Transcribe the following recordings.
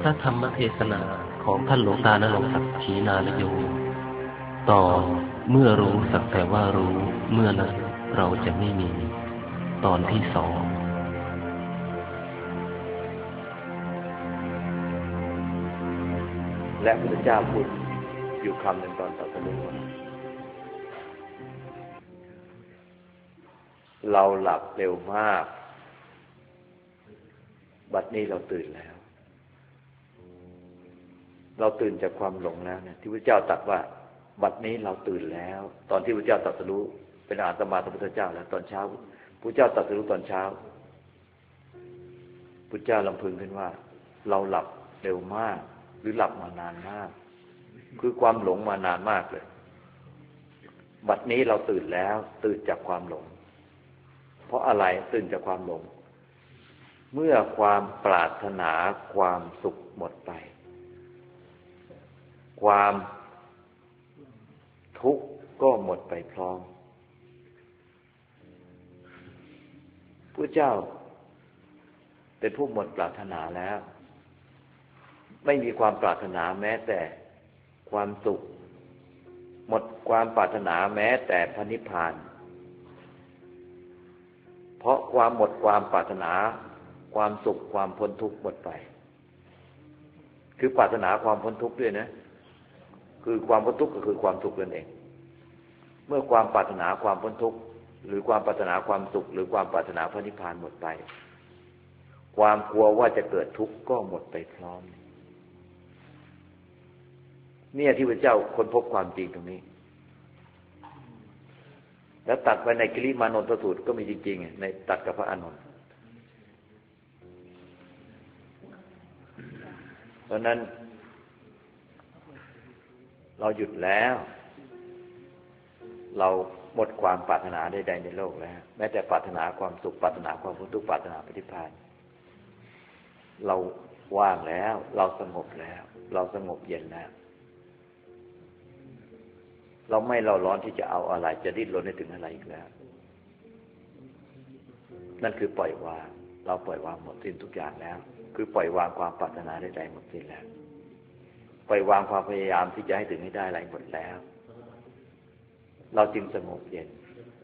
ระธรรมเทศนาของท่านหลวงตาณรงค์ศักดิ์ขีณานโยตอนเมื่อรู้สักแต่ว่ารู้เมื่อนั้นเราจะไม่มีตอนที่สองและพระพุทธเจ้าพูดอยู่คำหนึ่งตอนตรัสรู้ว่าเราหลับเร็วมากบัดนี้เราตื่นแล้วเราตื่นจากความหลงแล้วเนี่ยที่พระเจ้าตรัสว่าบัดนี้เราตื่นแล้วตอนที่พระเจ้าตรัสรู้เป็นอาตมาพระพุทธเจ้าแล้วตอนเช้าพระเจ้าตรัสรู้ตอนเช้าพระเจ้าลำพึงขึ้นว่าเราหลับเร็วมากหรือหลับมานานมากคือความหลงมานานมากเลยบัดนี้เราตื่นแล้วตื่นจากความหลงเพราะอะไรตื่นจากความหลงเมื่อความปรารถนาความสุขหมดไปความทุกข์ก็หมดไปพร้อมพระเจ้าเป็นผู้หมดปรารถนาแล้วไม่มีความปรารถนาแม้แต่ความสุขหมดความปรารถนาแม้แต่พระนิพพานเพราะความหมดความปรารถนาความสุขความพ้นทุกข์หมดไปคือปรารถนาความพ้นทุกข์ด้วยนะคือความพ้นทุกข์ก็คือความสุขนั่นเองเมื่อความปรารถนาความพ้นทุกข์หรือความปรารถนาความสุขหรือความปรารถนาพระนิพพานหมดไปความกลัวว่าจะเกิดทุกข์ก็หมดไปพร้อมเนี่ยที่พระเจ้าค้นพบความจริงตรงนี้แล้วตัดไว้ในกิริมานนทสูตรก็มีจริงๆในตัดกับพระอานนท์เพราะนั้นเราหยุดแล้วเราหมดความปรารถนาใดๆในโลกแล้วแม้แต่ปรารถนาความสุขปรารถนาความพ้นทุกข์ปรารถนาพระนิพพานเราว่างแล้วเราสงบแล้วเราสงบเย็นแล้วเราไม่เร่าร้อนที่จะเอาอะไรจะดิ้นรนให้ถึงอะไรอีกแล้วนั่นคือปล่อยวางเราปล่อยวางหมดสิ้นทุกอย่างแล้วคือปล่อยวางความปรารถนาใดๆหมดสิ้นแล้วปล่อยวางความพยายามที่จะให้ถึงให้ได้อะไรหมดแล้วเราจึงสงบเย็น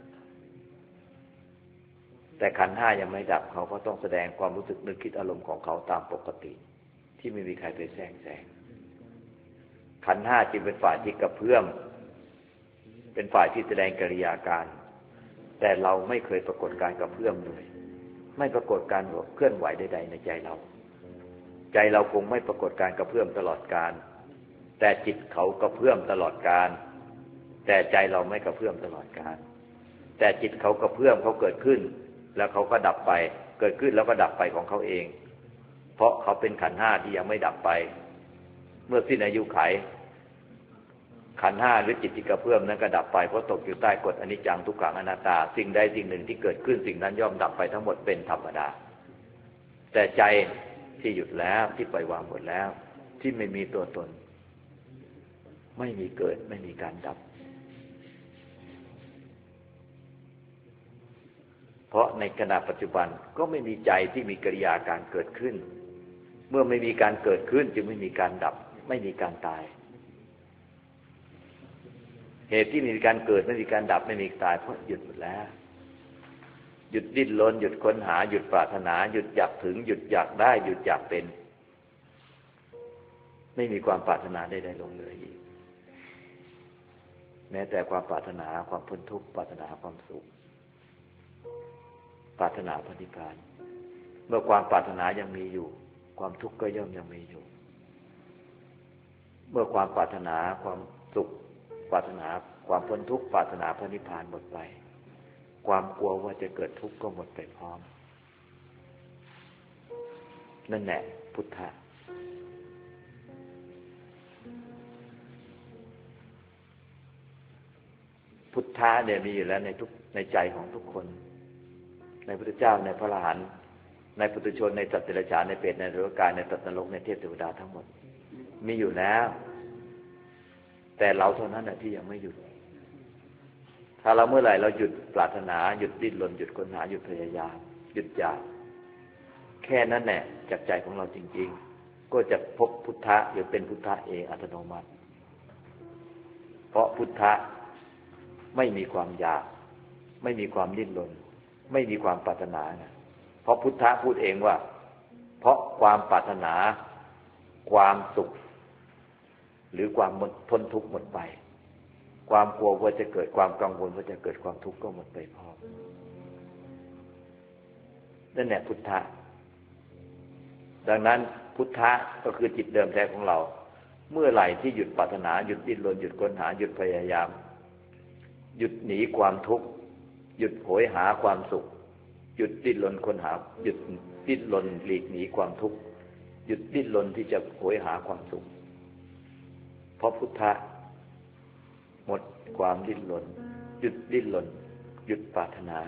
แต่ขันธ์ห้ายังไม่ดับเขาก็ต้องแสดงความรู้สึกนึกคิดอารมณ์ของเขาตามปกติที่ไม่มีใครไปแทรกแซงขันธ์ห้าจึงเป็นฝ่ายที่กระเพื่อมเป็นฝ่ายที่แสดงกิริยาการแต่เราไม่เคยปรากฏการกระเพื่อมเลยไม่ปรากฏการเคลื่อนไหวใดๆในใจเราใจเราคงไม่ปรากฏการกระเพื่อมตลอดกาลแต่จิตเขากระเพื่อมตลอดกาลแต่ใจเราไม่กระเพื่อมตลอดกาลแต่จิตเขากระเพื่อมเขาเกิดขึ้นแล้วเขาก็ดับไปเกิดขึ้นแล้วก็ดับไปของเขาเองเพราะเขาเป็นขันธ์ห้าที่ยังไม่ดับไปเมื่อสิ้นอายุขัยขันธ์ห้าหรือจิตที่กระเพื่อมนั้นก็ดับไปเพราะตกอยู่ใต้กฎอนิจจังทุกขังอนัตตาสิ่งใดสิ่งหนึ่งที่เกิดขึ้นสิ่งนั้นย่อมดับไปทั้งหมดเป็นธรรมดาแต่ใจที่หยุดแล้วที่ปล่อยวางหมดแล้วที่ไม่มีตัวตนไม่มีเกิดไม่มีการดับเพราะในขณะปัจจุบันก็ไม่มีใจที่มีกิริยาการเกิดขึ้นเมื่อไม่มีการเกิดขึ้นจึงไม่มีการดับไม่มีการตายเหตุที่มีการเกิดไม่มีการดับไม่มีตายเพราะหยุดหมดแล้วหยุดดิ้นรนหยุดค้นหาหยุดปรารถนาหยุดอยากถึงหยุดอยากได้หยุดอยากเป็นไม่มีความปรารถนาใดๆลงเลยอีกแม้แต่ความปรารถนาความพ้นทุกข์ปรารถนาความสุขปรารถนาพระนิพพานเมื่อความปรารถนายังมีอยู่ความทุกข์ก็ย่อมยังมีอยู่เมื่อความปรารถนาความสุขปรารถนาความพ้นทุกข์ปรารถนาพระนิพพานหมดไปความกลัวว่าจะเกิดทุกข์ก็หมดไปพร้อมนั่นแหละพุทธะพุทธะเนี่ยมีอยู่แล้วในใจของทุกคนในพระพุทธเจ้าในพระอรหันต์ในปุถุชนในสัตว์เดรัจฉานในเปรตในนรกกายในสัตว์นรกในเทพเทวดาทั้งหมดมีอยู่แล้วแต่เราเท่านั้นที่ยังไม่หยุดถ้าเราเมื่อไหร่เราหยุดปรารถนาหยุดดิ้นรนหยุดค้นหาหยุดพยายามหยุดอยากแค่นั้นแหละจากใจของเราจริงๆก็จะพบพุทธะหรือเป็นพุทธะเองอัตโนมัติเพราะพุทธะไม่มีความอยากไม่มีความดิ้นรนไม่มีความปรารถนานะเพราะพุทธะพูดเองว่าเพราะความปรารถนาความสุขหรือความพ้นทุกข์หมดไปความกลัวว่าจะเกิดความกังวลว่าจะเกิดความทุกข์ก็หมดไปพร้อมนั่นแหละพุทธะดังนั้นพุทธะก็คือจิตเดิมแท้ของเราเมื่อไหร่ที่หยุดปรารถนาหยุดดิ้นรนหยุดค้นหาหยุดพยายามหยุดหนีความทุกข์หยุดโหยหาความสุขหยุดดิ้นรนค้นหาหยุดดิ้นรนหลีกหนีความทุกข์หยุดดิ้นรนที่จะโหยหาความสุขเพราะพุทธะหมดความดิ้นรนหยุดดิ้นรนหยุดปรารถนา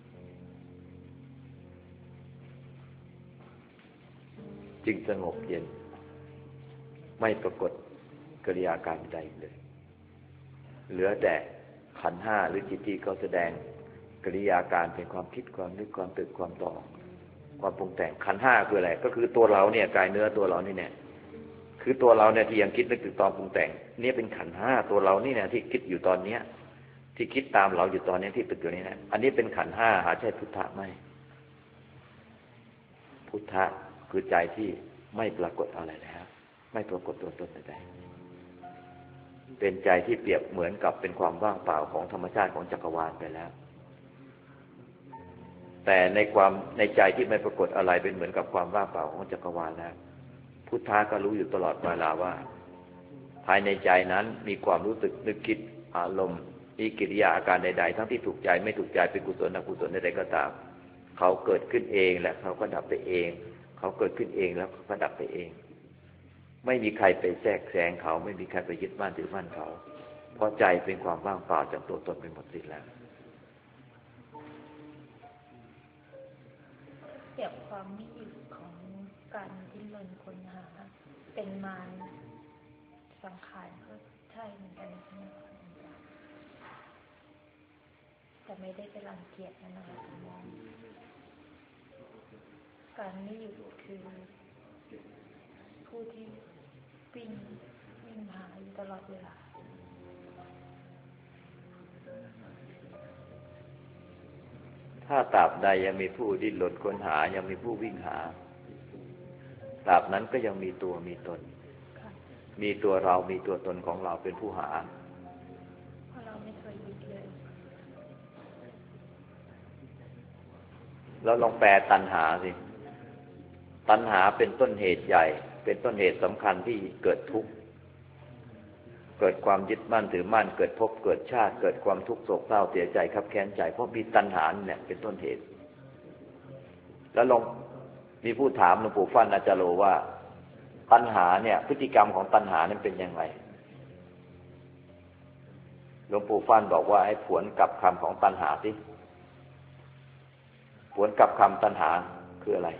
จึงสงบเย็นไม่ปรากฏกิริยาการใดเลยเหลือแต่ขันธ์ห้าหรือจิตที่เขาแสดงกิริยาการเป็นความคิดความนึกความตื่นความต่อความปรุงแต่งขันธ์ห้าคืออะไรก็คือตัวเราเนี่ยกายเนื้อตัวเรานี่เนี่ยคือตัวเราเนี่ยที่ยังคิดนึกตื่นตอนปรุงแต่งนี่เป็นขันธ์ห้าตัวเรานี่เนี่ยที่คิดอยู่ตอนเนี้ยที่คิดตามเราอยู่ตอนนี้ที่ตึกอยู่นี่นะอันนี้เป็นขันธ์ห้าหาใช่พุทธะไหมพุทธะคือใจที่ไม่ปรากฏอะไรแล้วไม่ปรากฏตัวตนใดๆเป็นใจที่เปรียบเหมือนกับเป็นความว่างเปล่าของธรรมชาติของจักรวาลไปแล้วแต่ในใจที่ไม่ปรากฏอะไรเป็นเหมือนกับความว่างเปล่าของจักรวาลแล้วพุทธะก็รู้อยู่ตลอดเวลาว่าภายในใจนั้นมีความรู้สึกนึกคิดอารมณ์มีกิริยาอาการใดๆทั้งที่ถูกใจไม่ถูกใจเป็นกุศลอกุศลใดๆก็ตามเขาเกิดขึ้นเองและเขาก็ดับไปเองเขาเกิดขึ้นเองแล้วก็ดับไปเองไม่มีใครไปแทรกแซงเขาไม่มีใครไปยึดมั่นถือมั่นเขาเพราะใจเป็นความว่างเปล่าจากตัวตนเป็นหมดสิ้นแล้วเปรียบความไม่หยุดของการดิ้นรนค้นหาเป็นมารสังขารก็ใช่เหมือนกันใช่ไหมคะแต่ไม่ได้ไปรังเกียจนะคะการไม่หยุดคือผู้ที่วิ่งหาอยู่ตลอดเวลาถ้าตราบใดยังมีผู้ดิ้นรนค้นหายังมีผู้วิ่งหาตราบนั้นก็ยังมีตัวมีตนมีตัวเรามีตัวตนของเราเป็นผู้หาเพราะเราไม่เคยหยุดเลยแล้วลองแปลตัณหาสิตัณหาเป็นต้นเหตุใหญ่เป็นต้นเหตุสำคัญที่เกิดทุกข์เกิดความยึดมั่นถือมั่นเกิดภพเกิดชาติเกิดความทุกข์โศกเศร้าเสียใจคับแค้นใจเพราะมีตัณหาเนี่ยเป็นต้นเหตุแล้วลองมีผู้ถามหลวงปู่ฟั่นอาจารย์โลว่าตัณหาเนี่ยพฤติกรรมของตัณหานั้นเป็นยังไงหลวงปู่ฟั่นบอกว่าให้ผวนกลับคำของตัณหาสิผวนกลับคำตัณหาคืออะไร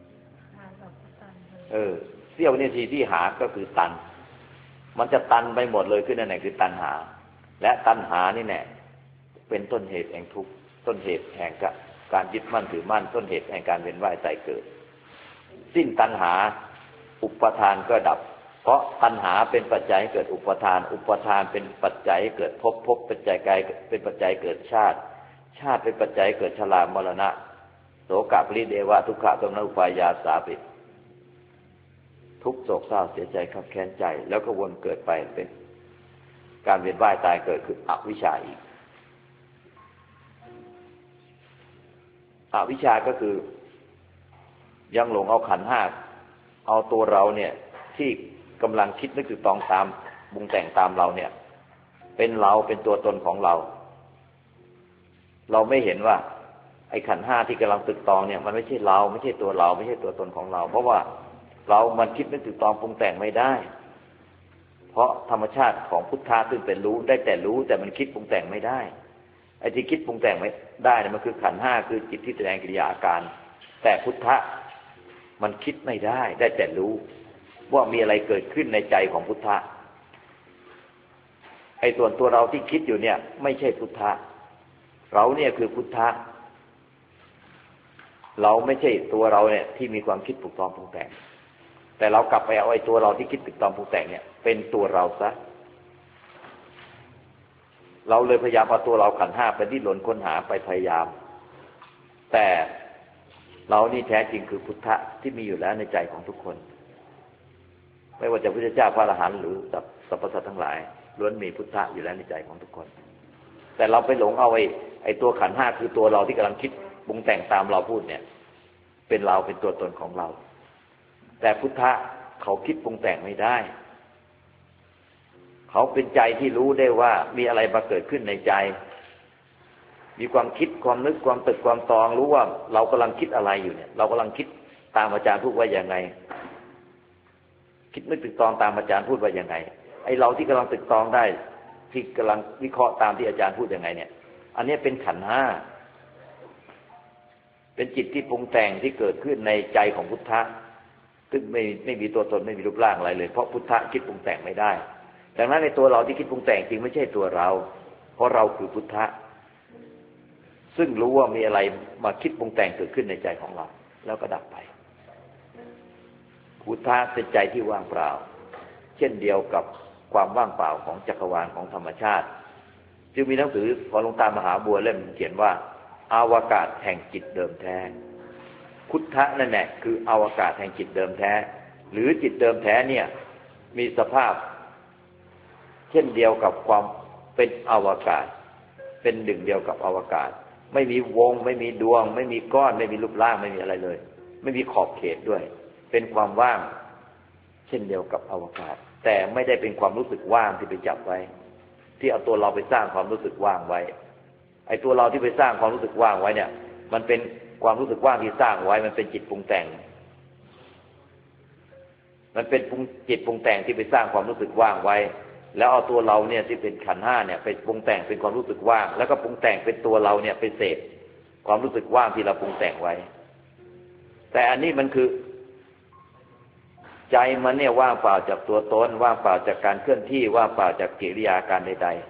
เสี้ยวนาทีที่หาก็คือตันมันจะตันไปหมดเลยขึ้นนั่นแหละคือตัณหาและตัณหานี่แหละเป็นต้นเหตุแห่งทุกข์ต้นเหตุแห่งการยึดมั่นถือมั่นต้นเหตุแห่งการเวียนว่ายตายเกิดสิ้นตัณหาอุปทานก็ดับเพราะตัณหาเป็นปัจจัยให้เกิดอุปทานอุปทานเป็นปัจจัยให้เกิดภพภพเป็นปัจจัยเป็นปัจจัยเกิดชาติชาติเป็นปัจจัยเกิดชรามรณะโสกปริเดวะทุกขโทมนัสอุปายาสาปิทุกโศกเศร้าเสียใจขับแค้นใจแล้วก็วนเกิดไปเป็นการเวียนว่ายตายเกิดคืออวิชชาอีกอวิชชาก็คือยังหลงเอาขันธ์ห้าเอาตัวเราเนี่ยที่กำลังคิดนึกถึงตองตามบุงแต่งตามเราเนี่ยเป็นเราเป็นตัวตนของเราเราไม่เห็นว่าไอ้ขันธ์ห้าที่กำลังตึกตองเนี่ยมันไม่ใช่เราไม่ใช่ตัวเราไม่ใช่ตัวตนของเราเพราะว่าเรามันคิดนึกถึงตองปรุงแต่งไม่ได้เพราะธรรมชาติของพุทธะซึ่งเป็นรู้ได้แต่รู้แต่มันคิดปรุงแต่งไม่ได้ไอ้ที่คิดปรุงแต่งไม่ได้เนี่ยมันคือขันธ์ห้าคือจิตที่แสดงกิริยาอาการแต่พุทธะมันคิดไม่ได้ได้แต่รู้ว่ามีอะไรเกิดขึ้นในใจของพุทธะไอ้ตัวเราที่คิดอยู่เนี่ยไม่ใช่พุทธะเราเนี่ยคือพุทธะเราไม่ใช่ตัวเราเนี่ยที่มีความคิดปรุงแต่งแต่เรากลับไปเอาไอ้ตัวเราที่คิดตึกตองปรุงแต่งเนี่ยเป็นตัวเราซะเราเลยพยายามเอาตัวเราขันธ์ห้าไปดิ้นรนค้นหาไปพยายามแต่เรานี่แท้จริงคือพุทธะที่มีอยู่แล้วในใจของทุกคนไม่ว่าจะพระพุทธเจ้าพระอรหันต์หรือสรรพสัตว์ทั้งหลายล้วนมีพุทธะอยู่แล้วในใจของทุกคนแต่เราไปหลงเอาไอ้ตัวขันธ์ห้าคือตัวเราที่กำลังคิดปรุงแต่งตามเราพูดเนี่ยเป็นเราเป็นตัวตนของเราแต่พุทธะเขาคิดปรุงแต่งไม่ได้เขาเป็นใจที่รู้ได้ว่ามีอะไรมาเกิดขึ้นในใจมีความคิดความนึกความตึกความตองรู้ว่าเรากำลังคิดอะไรอยู่เนี่ยเรากำลังคิดตามอาจารย์พูดว่าอย่างไงคิดนึกตึกตองตามอาจารย์พูดว่าอย่างไงไอ้เราที่กำลังตึกตองได้ที่กำลังวิเคราะห์ตามที่อาจารย์พูดยังไงเนี่ยอันนี้เป็นขันธ์ห้าเป็นจิตที่ปรุงแต่งที่เกิดขึ้นในใจของพุทธะซึ่งไม่มีตัวตนไม่มีรูปร่างอะไรเลยเพราะพุทธะคิดปรุงแต่งไม่ได้ดังนั้นในตัวเราที่คิดปรุงแต่งจริงไม่ใช่ตัวเราเพราะเราคือพุทธะซึ่งรู้ว่ามีอะไรมาคิดปรุงแต่งเกิดขึ้นในใจของเราแล้วก็ดับไปพุทธะเป็นใจที่ว่างเปล่าเช่นเดียวกับความว่างเปล่าของจักรวาลของธรรมชาติจึงมีหนังสือของหลวงตามหาบัวเล่มเขียนว่าอวกาศแห่งจิตเดิมแท้พุทธะนั่นแหละคืออวกาศแห่งจิตเดิมแท้หรือจิตเดิมแท้เนี่ยมีสภาพเช่นเดียวกับความเป็นอวกาศเป็นหนึ่งเดียวกับอวกาศไม่มีวงไม่มีดวงไม่มีก้อนไม่มีรูปร่างไม่มีอะไรเลยไม่มีขอบเขตด้วยเป็นความว่างเช่นเดียวกับอวกาศแต่ไม่ได้เป็นความรู้สึกว่างที่ไปจับไว้ที่เอาตัวเราไปสร้างความรู้สึกว่างไว้ไอ้ตัวเราที่ไปสร้างความรู้สึกว่างไว้เนี่ยมันเป็นความรู้สึกว่างที่สร้างไว้มันเป็นจิตปรุงแต่งมันเป็นจิตปรุงแต่งที่ไปสร้างความรู้สึกว่างไว้แล้วเอาตัวเราเนี่ยที่เป็นขันธ์ห้าเนี่ยไปปรุงแต่งเป็นความรู้สึกว่างแล้วก็ปรุงแต่งเป็นตัวเราเนี่ยไปเสพความรู้สึกว่างที่เราปรุงแต่งไว้แต่อันนี้มันคือใจมันเนี่ยว่างเปล่าจากตัวตนว่างเปล่าจากการเคลื่อนที่ว่างเปล่าจากกิริยาการใด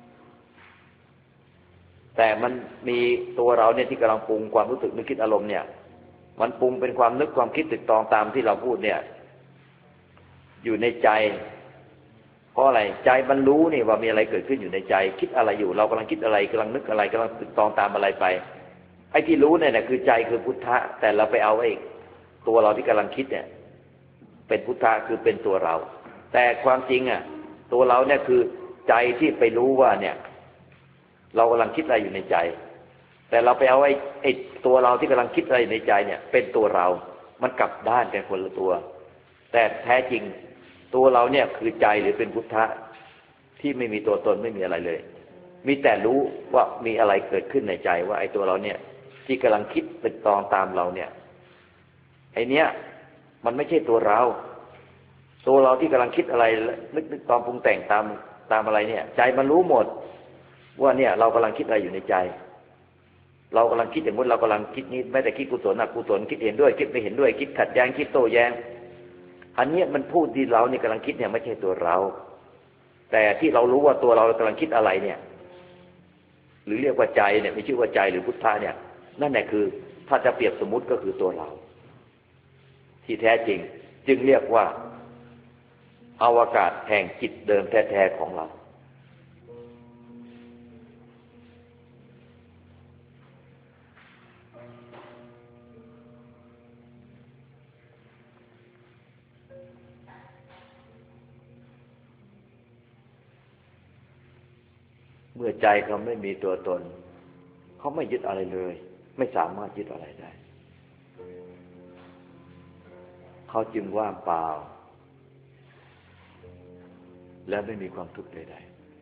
ๆแต่มันมีตัวเราเนี่ยที่กำลังปรุงความรู้สึกนึกคิดอารมณ์เนี่ยมันปรุงเป็นความนึกความคิดตึกตองตามที่เราพูดเนี่ยอยู่ในใจเพราะอะไรใจมันรู้นี่ว่ามีอะไรเกิดขึ้นอยู่ในใจคิดอะไรอยู่เรากำลังคิดอะไรกำลังนึกอะไรกำลังตึกตองตามอะไรไปไอ้ที่รู้เนี่ยคือใจคือพุทธะแต่เราไปเอาไอ้ตัวเราที่กำลังคิดเนี่ยเป็นพุทธะคือเป็นตัวเราแต่ความจริงอ่ะตัวเราเนี่ยคือใจที่ไปรู้ว่าเนี่ยเรากำลังคิดอะไรอยู่ในใจแต่เราไปเอาไอ้ตัวเราที่กำลังคิดอะไรในใจเนี่ยเป็นตัวเรามันกลับด้านกันคนละตัวแต่แท้จริงตัวเราเนี่ยคือใจหรือเป็นพุทธะที่ไม่มีตัวตนไม่มีอะไรเลยมีแต่รู้ว่ามีอะไรเกิดขึ้นในใจว่าไอ้ตัวเราเนี่ยที่กำลังคิดตึกตองตามเราเนี่ยไอ้เนี้ยมันไม่ใช่ตัวเราตัวเราที่กำลังคิดอะไรนึกตองปรุงแต่งตามอะไรเนี่ยใจมันรู้หมดว่าเนี่ยเรากำลังคิดอะไรอยู่ในใจเรากำลังคิดอย่างนู้นเรากำลังคิดนี้ไม่แต่คิดกุศลอกุศลคิดเห็นด้วยคิดไม่เห็นด้วยคิดขัดแย้งคิดโต้แย้งอันนี้มันพูดที่เรานี่กำลังคิดเนี่ยไม่ใช่ตัวเราแต่ที่เรารู้ว่าตัวเรากำลังคิดอะไรเนี่ยหรือเรียกว่าใจเนี่ยไม่ชื่อว่าใจหรือพุทธะเนี่ยนั่นแหละคือถ้าจะเปรียบสมมุติก็คือตัวเราที่แท้จริงจึงเรียกว่าอวกาศแห่งจิตเดิมแท้ๆของเราเมื่อใจเขาไม่มีตัวตนเขาไม่ยึดอะไรเลยไม่สามารถยึดอะไรได้เขาจึงว่างเปล่าและไม่มีความทุกข์ใด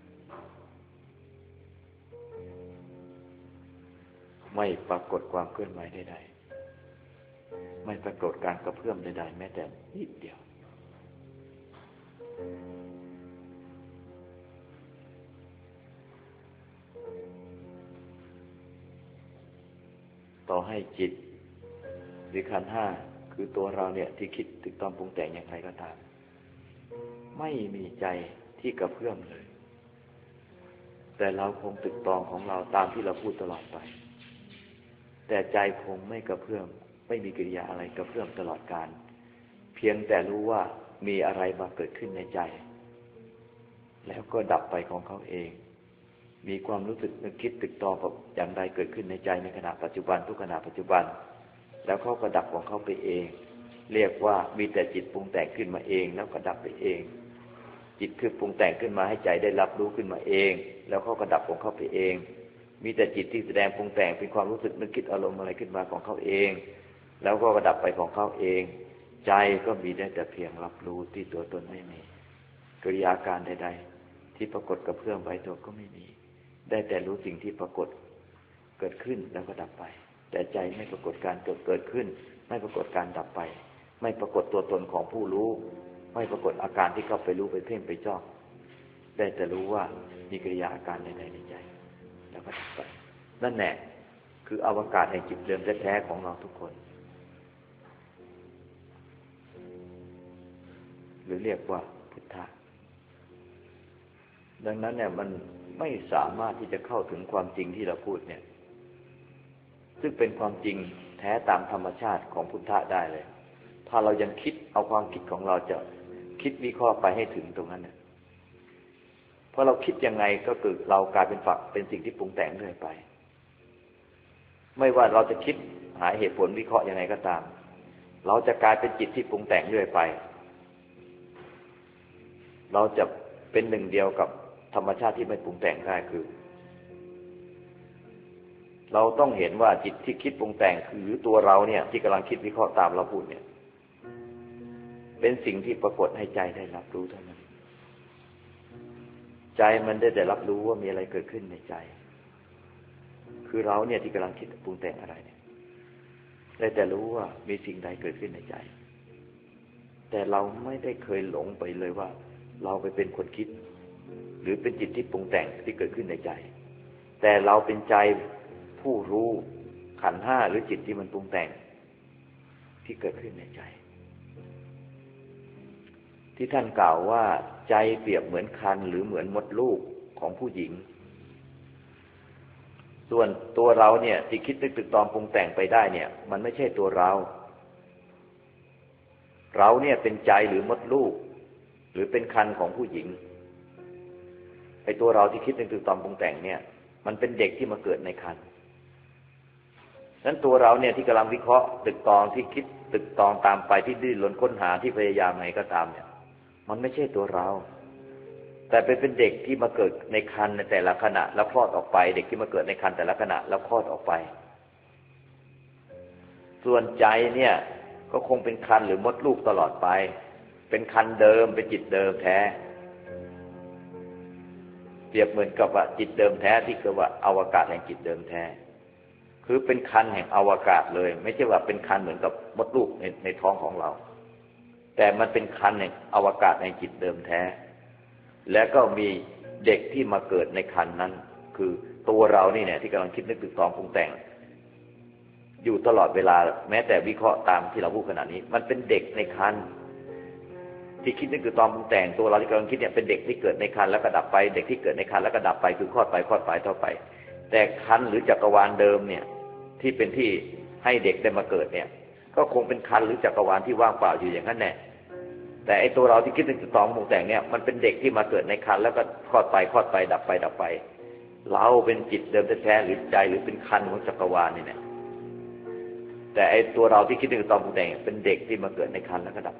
ๆไม่ปรากฏความเคลื่อนไหวใดๆไม่ปรากฏการกระเพื่อมใดๆแม้แต่นิดเดียวต่อให้จิตหรือขันธ์ห้าคือตัวเราเนี่ยที่คิดตึกตองปรุงแต่งอย่างไรก็ตามไม่มีใจที่กระเพื่อมเลยแต่เราคงตึกตองของเราตามที่เราพูดตลอดไปแต่ใจคงไม่กระเพื่อมไม่มีกิริยาอะไรกระเพื่อมตลอดกาลเพียงแต่รู้ว่ามีอะไรมาเกิดขึ้นในใจแล้วก็ดับไปของเขาเองมีความรู้สึกนึกคิดตึกตองกับอย่างใดเกิดขึ้นในใจในขณะปัจจุบันทุกขณะปัจจุบันแล้วเขาก็ดับของเขาไปเองเรียกว่ามีแต่จิตปรุงแต่งขึ้นมาเองแล้วก็ดับไปเองจิตคือปรุงแต่งขึ้นมาให้ใจได้รับรู้ขึ้นมาเองแล้วเขาก็ดับของเขาไปเองมีแต่จิตที่แสดงปรุงแต่งเป็นความรู้สึกนึกคิดอารมณ์อะไรขึ้นมาของเขาเองแล้วก็ดับไปของเขาเองใจก็มีได้แต่เพียงรับรู้ที่ตัวตนไม่มีกิริยาการใดๆที่ปรากฏกับเพื่อนไว้ตัวก็ไม่มีได้แต่รู้สิ่งที่ปรากฏเกิดขึ้นแล้วก็ดับไปแต่ใจไม่ปรากฏการเกิดขึ้นไม่ปรากฏการดับไปไม่ปรากฏตัวตนของผู้รู้ไม่ปรากฏอาการที่เข้าไปรู้ไปเพ่งไปจ้องได้แต่รู้ว่ามีกิริยาอาการใดๆในใจแล้วก็ดับไปนั่นแหละคืออวกาศแห่งจิตเดิมแท้ๆของเราทุกคนหรือเรียกว่าพุทธะดังนั้นเนี่ยมันไม่สามารถที่จะเข้าถึงความจริงที่เราพูดเนี่ยซึ่งเป็นความจริงแท้ตามธรรมชาติของพุทธะได้เลยถ้าเรายังคิดเอาความคิดของเราจะคิดวิเคราะห์ไปให้ถึงตรงนั้นเนี่ยเพราะเราคิดยังไงก็คือเรากลายเป็นฝักเป็นสิ่งที่ปรุงแต่งเรื่อยไปไม่ว่าเราจะคิดหาเหตุผลวิเคราะห์ยังไงก็ตามเราจะกลายเป็นจิตที่ปรุงแต่งเรื่อยไปเราจะเป็นหนึ่งเดียวกับธรรมชาติที่ไม่ปรุงแต่งได้คือเราต้องเห็นว่าจิตที่คิดปรุงแต่งคือตัวเราเนี่ยที่กำลังคิดวิเคราะห์ตามเราพูดเนี่ยเป็นสิ่งที่ปรากฏให้ใจได้รับรู้เท่านั้นใจมันได้รับรู้ว่ามีอะไรเกิดขึ้นในใจคือเราเนี่ยที่กำลังคิดปรุงแต่งอะไรเนี่ยได้แต่รู้ว่ามีสิ่งใดเกิดขึ้นในใจแต่เราไม่ได้เคยหลงไปเลยว่าเราไปเป็นคนคิดหรือเป็นจิตที่ปรุงแต่งที่เกิดขึ้นในใจแต่เราเป็นใจผู้รู้ขันธ์ห้าหรือจิตที่มันปรุงแต่งที่เกิดขึ้นในใจที่ท่านกล่าวว่าใจเปรียบเหมือนครรภ์หรือเหมือนมดลูกของผู้หญิงส่วนตัวเราเนี่ยที่คิดตึกตองปรุงแต่งไปได้เนี่ยมันไม่ใช่ตัวเราเนี่ยเป็นใจหรือมดลูกหรือเป็นครรภ์ของผู้หญิงไอ้ตัวเราที่คิดตึกตองปรุงแต่งเนี่ยมันเป็นเด็กที่มาเกิดในครรภ์นั้นตัวเราเนี่ยที่กำลังวิเคราะห์ตึกตองที่คิดตึกตองตามไปที่ดิ้นรนค้นหาที่พยายามไงก็ตามเนี่ยมันไม่ใช่ตัวเราแต่เป็นเด็กที่มาเกิดในครรภ์ในแต่ละขณะแล้วคลอดออกไปเด็กที่มาเกิดในครรภ์แต่ละขณะแล้วคลอดออกไปส่วนใจเนี่ยก็คงเป็นครรภ์หรือมดลูกตลอดไปเป็นครรภ์เดิมเป็นจิตเดิมแท้เปรียบเหมือนกับว่าจิตเดิมแท้ที่คือว่าอวกาศแห่งจิตเดิมแท้คือเป็นครรภ์แห่งอวกาศเลยไม่ใช่ว่าเป็นครรภ์เหมือนกับมดลูกในท้องของเราแต่มันเป็นครรภ์แห่งอวกาศแห่งจิตเดิมแท้แล้วก็มีเด็กที่มาเกิดในครรภ์นั้นคือตัวเรานี่เนี่ยที่กำลังคิดนึกตึกตองปรุงแต่งอยู่ตลอดเวลาแม้แต่วิเคราะห์ตามที่เราพูดขณะนี้มันเป็นเด็กในครรภ์ที่คิดนึกตึกตองปรุงแต่งตัวเราที่กำลังคิดเนี่ยเป็นเด็กที่เกิดในครรภ์แล้วก็ดับไปเด็กที่เกิดในครรภ์แล้วก็ดับไปคือคลอดไปต่อไปแต่ครรภ์หรือจักรวาลเดิมเนี่ยที่เป็นที่ให้เด็กได้มาเกิดเนี่ยก็คงเป็นครรภ์หรือจักรวาลที่ว่างเปล่าอยู่อย่างนั้นแน่แต่ไอ้ตัวเราที่คิดนึกตึกตองปรุงแต่งเนี่ยมันเป็นเด็กที่มาเกิดในครรภ์แล้วก็คลอดไปดับไปเราเป็นจิตเดิมแท้ๆหรือใจหรือเป็นครรภ์ของจักรวาลนี่แหละแต่ไอ้ตัวเราที่คิดนึกตึกตองปรุงแต่งเป็นเด็กที่มาเกิดในครรภ์แล้วก็ดับไป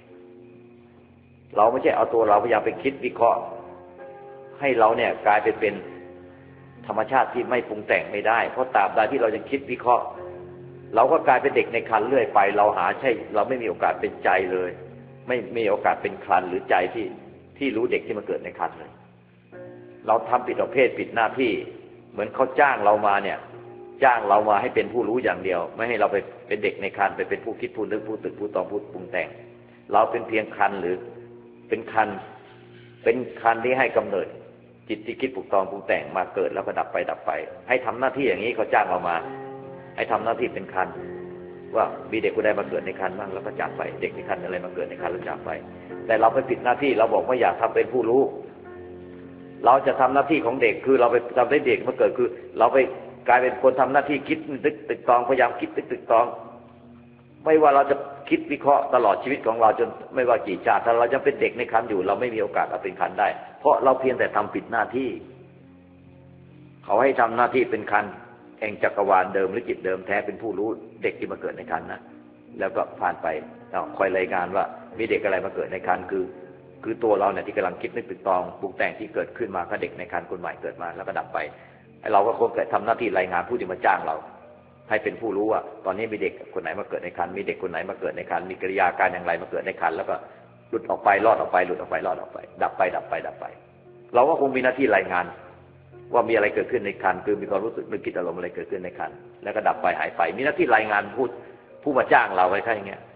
เราไม่ใช่เอาตัวเราพยายามไปคิดวิเคราะห์ให้เราเนี่ยกลายไปเป็นธรรมชาติที่ไม่ปรุงแต่งไม่ได้เพราะตราบใดที่เรายังคิดวิเคราะห์เราก็กลายเป็นเด็กในครรภ์เรื่อยไปเราไม่มีโอกาสเป็นใจเลยไม่มีโอกาสเป็นครรภ์หรือใจที่รู้เด็กที่มาเกิดในครรภ์เลยเราทำผิดประเภทผิดหน้าที่เหมือนเขาจ้างเรามาเนี่ยจ้างเรามาให้เป็นผู้รู้อย่างเดียวไม่ให้เราไปเป็นเด็กในครรภ์ไปเป็นผู้คิดผู้นึกผู้ตึกผู้ตองผู้ปรุงแต่งเราเป็นเพียงครรภ์หรือเป็นครรภ์ที่ให้กำเนิดจิตที่คิดปรุงแต่งปรุงแต่งมาเกิดแล้วก็ดับไปให้ทำหน้าที่อย่างนี้เขาจ้างเรามาให้ทำหน้าที่เป็นครรภ์ว่ามีเด็กคนใดมาเกิดในครรภ์บ้างแล้วก็จากไปเด็กในครรภ์อะไรมาเกิดในครรภ์แล้วจากไปแต่เราไปผิดหน้าที่เราบอกว่าอยากทำเป็นผู้รู้เราจะทำหน้าที่ของเด็กคือเราไปทำให้เด็กมาเกิดคือเราไปกลายเป็นคนทำหน้าที่คิดตึกตองพยายามคิดตึกตองไม่ว่าเราจะคิดวิเคราะห์ตลอดชีวิตของเราจนไม่ว่ากี่ชาติถ้าเราจะเป็นเด็กในครรภ์อยู่เราไม่มีโอกาสเอาเป็นครรภ์ได้เพราะเราเพียงแต่ทำผิดหน้าที่เขาให้ทำหน้าที่เป็นครรภ์แห่งจักรวาลเดิมหรือจิตเดิมแท้เป็นผู้รู้เด็กที่มาเกิดในครรภ์นะแล้วก็ผ่านไปคอยรายงานว่ามีเด็กอะไรมาเกิดในครรภ์คือตัวเราเนี่ยที่กำลังคิดนึกตึกตองปรุงแต่งที่เกิดขึ้นมาก็เด็กในครรภ์คนใหม่เกิดมาแล้วก็ดับไปไอ้เราก็คงเกิดทำหน้าที่รายงานผู้ที่มาจ้างเราให้เป็นผู้รู้ว่าตอนนี้มีเด็กคนไหนมาเกิดในครรภ์มีเด็กคนไหนมาเกิดในครรภ์มีกิริยาการอย่างไรมาเกิดในครรภ์แล้วก็หลุดออกไปรอดออกไปหลุดออกไปรอดออกไปดับไปดับไปดับไปเราก็คงมีหน้าที่รายงานว่ามีอะไรเกิดขึ้นในครรภ์คือมีความรู้สึกนึกคิดอารมณ์อะไรเกิดขึ้นในครรภ์แล้วก็ดับไปหายไปมีหน้าที่รายงานผู้มาจ้างเราไว้แค่อย่างเงี้ย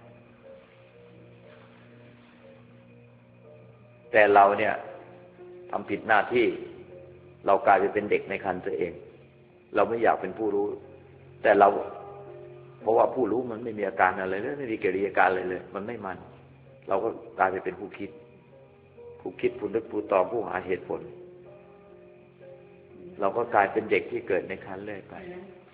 แต่เราเนี่ยทำผิดหน้าที่เรากลายไปเป็นเด็กในครรภ์ตัวเองเราไม่อยากเป็นผู้รู้แต่เราเพราะว่าผู้รู้มันไม่มีอาการอะไรเลยไม่มีกิริยาการอะไรเลยมันไม่มันเราก็กลายไปเป็นผู้คิดผู้นึกผู้ตอบผู้หาเหตุผลเราก็กลายเป็นเด็กที่เกิดในครรภ์เลยไป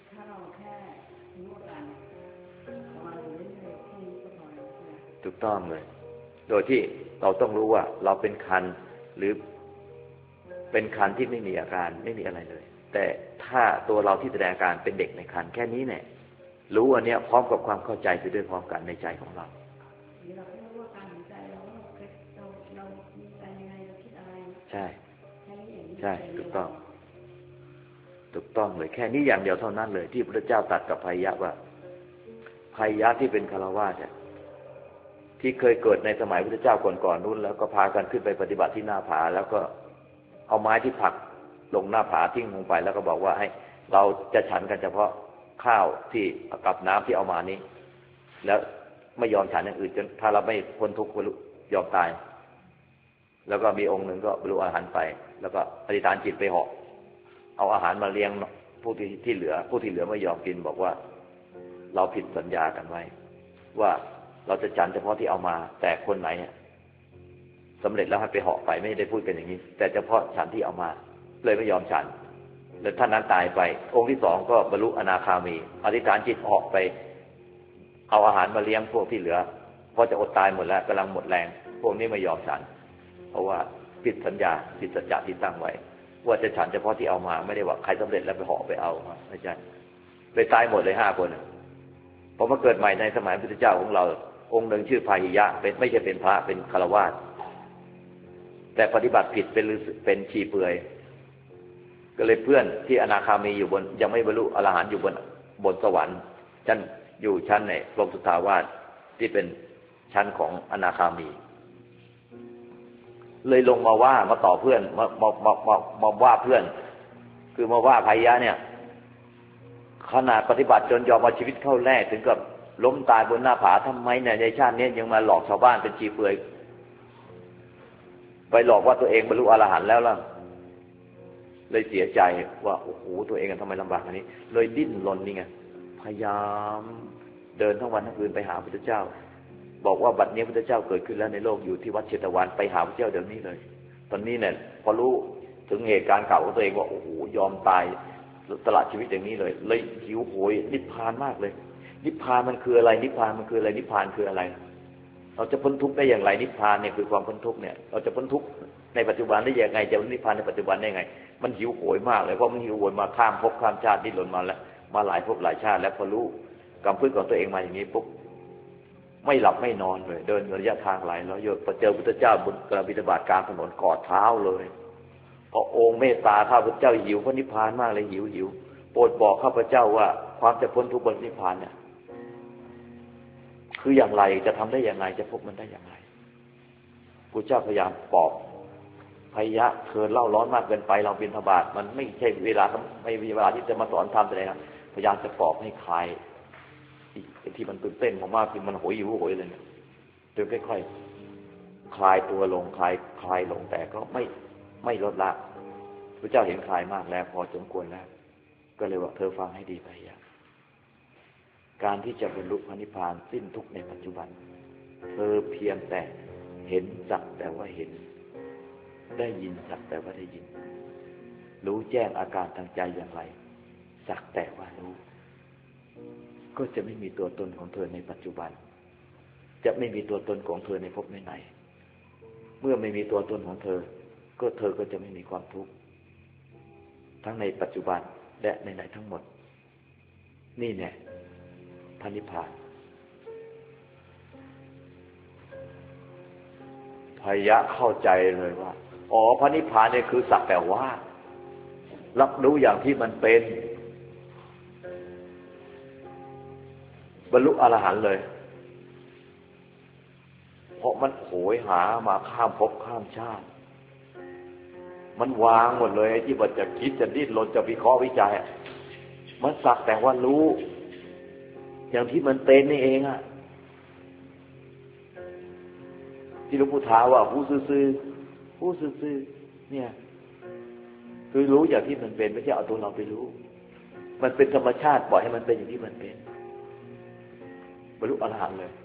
ถูกต้องเลยโดยที่เราต้องรู้ว่าเราเป็นครรภ์หรือเป็นครรภ์ที่ไม่มีอาการไม่มีอะไรเลยแต่ถ้าตัวเราที่แสดงอาการเป็นเด็กในครรภ์แค่นี้เนี่ยรู้อันเนี้ยพร้อมกับความเข้าใจไปด้วยพร้อมกันในใจของเราใช่ใช่ถูกต้องเลยแค่นี้อย่างเดียวเท่านั้นเลยที่พระเจ้าตรัสกับไพยะว่าไพยะที่เป็นฆราวาสเนี่ยที่เคยเกิดในสมัยพระเจ้าก่อนๆนู้นแล้วก็พากันขึ้นไปปฏิบัติที่หน้าผาแล้วก็เอาไม้ที่ผลักลงหน้าผาทิ้งลงไปแล้วก็บอกว่าให้เราจะฉันกันเฉพาะข้าวที่กับน้ำที่เอามานี้แล้วไม่ยอมฉันอย่างอื่นจนถ้าเราไม่พ้นทุกข์ยอมตายแล้วก็มีองค์หนึ่งก็บรรลุอรหันต์ไปแล้วก็อธิษฐานจิตไปเหาะเอาอาหารมาเลี้ยงผู้ที่เหลือไม่ยอมกินบอกว่าเราผิดสัญญากันไว้ว่าเราจะฉันเฉพาะที่เอามาแต่คนไหนสำเร็จแล้วให้ไปเหาะไปไม่ได้พูดกันอย่างนี้แต่เฉพาะฉันที่เอามาเลยไม่ยอมฉันแล้วท่านนั้นตายไปองค์ที่สองก็บรรลุอนาคามีอธิษฐานจิตออกไปเอาอาหารมาเลี้ยงพวกที่เหลือเพราะจะอดตายหมดแล้วกำลังหมดแรงพวกนี้ไม่ยอมฉันเพราะว่าผิดสัญญาผิดสัจจะที่ตั้งไว้ว่าจะฉันเฉพาะที่เอามาไม่ได้ว่าใครสำเร็จแล้วไปเหาะไปเอาไม่ใช่ไปตายหมดเลย5 คนพอมาเกิดใหม่ในสมัยพุทธเจ้าของเราองค์หนึ่งชื่อพาหิยะเป็นไม่ใช่เป็นพระเป็นฆราวาสแต่ปฏิบัติผิดเป็นชีเปลือยก็เลยเพื่อนที่อนาคามีอยู่บนยังไม่บรรลุอรหันต์อยู่บนสวรรค์ชั้นอยู่ชั้นในพรหมสุทธาวาสที่เป็นชั้นของอนาคามีเลยลงมาว่ามาต่อเพื่อนมาว่าเพื่อนคือมาว่าพาหิยะเนี่ยขนาดปฏิบัติจนยอมเอาชีวิตเข้าแลกถึงกับล้มตายบนหน้าผาทำไมเนี่ยในชาตินี้ยังมาหลอกชาวบ้านเป็นชีเปลือยไปหลอกว่าตัวเองบรรลุอรหันต์แล้วล่ะเลยเสียใจว่าโอ้โหตัวเองทำไมลำบากอันนี้เลยดิ้นรนนี่ไงพยายามเดินทั้งวันทั้งคืนไปหาพระพุทธเจ้าบอกว่าบัดนี้พระพุทธเจ้าเกิดขึ้นแล้วในโลกอยู่ที่วัดเชตวันไปหาพระเจ้าเดี๋ยวนี้เลยตอนนี้เนี่ยพอรู้ถึงเหตุการณ์เก่าของตัวเองว่าโอ้โหยอมตายตลอดชีวิตอย่างนี้เลยหิวโหยนิพพานมากเลยนิพพานมันคืออะไรนิพพานมันคืออะไรนิพพานคืออะไรเราจะพ้นทุกข์ได้อย่างไรนิพพานเนี่ยคือความพ้นทุกข์เนี่ยเราจะพ้นทุกข์ในปัจจุบันได้ยังไงจะนิพพานในปัจจุบันได้ยังไงมันหิวโหยมากเลยเพราะมันหิวโหยมาข้ามภพข้ามชาติดิ้นรนมาแล้วมาหลายภพหลายชาติแล้วพอรู้กรรมพื้นของตัวเองมาอย่างนี้ปุ๊บไม่หลับไม่นอนเลยเดินระยะทางหลายร้อยโยชน์พอเจอพุทธเจ้าบนกระบิดาบาตกลางถนนกอดเท้าเลยพระองค์เมตตาข้าพเจ้าหิวพระนิพพานมากเลยหิวโปรดบอกข้าพเจ้าว่าความจะพ้นทุกข์บนนิพพานเนี่ยคืออย่างไรจะทำได้อย่างไรจะพบมันได้อย่างไรพระเจ้าพยายามปลอบพยะเธอเล่าร้อนมากเกินไปเราบิณฑบาตมันไม่ใช่เวลาไม่มีเวลาที่จะมาสอนธรรมอะไรนะพยายามจะปลอบให้คลายที่มันตื่นเต้นมากๆที่มันโหยหิวโหยเลยเนี่ยจนค่อยๆคลายตัวลงคลายลงแต่ก็ไม่ลดละพระเจ้าเห็นคลายมากแล้วพอสมควรแล้วก็เลยว่าเธอฟังให้ดีพยะการที่จะบรรลุพระนิพพานสิ้นทุกข์ในปัจจุบันเธอเพียงแต่เห็นสักแต่ว่าเห็นได้ยินสักแต่ว่าได้ยินรู้แจ้งอาการทางใจอย่างไรสักแต่ว่ารู้ก็ก็จะไม่มีตัวตนของเธอในปัจจุบันจะไม่มีตัวตนของเธอในภพไหนเมื่อไม่มีตัวตนของเธอก็จะไม่มีความทุกข์ทั้งในปัจจุบันและในไหนทั้งหมดนี่แน่พระนิพพานพยะเข้าใจเลยว่าอ๋อพระนิพพานเนี่ยคือสักแต่ว่ารับรู้อย่างที่มันเป็นบรรลุอรหันต์เลยเพราะมันโหยหามาข้ามภพข้ามชาติมันวางหมดเลยไอ้ที่ว่าจะคิดจะดิ้นรนจะวิเคราะห์วิจัยมันสักแต่ว่ารู้อย่างที่มันเป็นนี่เองอะที่หลวงปู่ท้าว่าผู้ซื่อผู้ซื่อเนี่ยคือรู้อย่างที่มันเป็นไม่ใช่เอาตัวเราไปรู้มันเป็นธรรมชาติปล่อยให้มันเป็นอย่างที่มันเป็นบรรลุอรหันต์เลย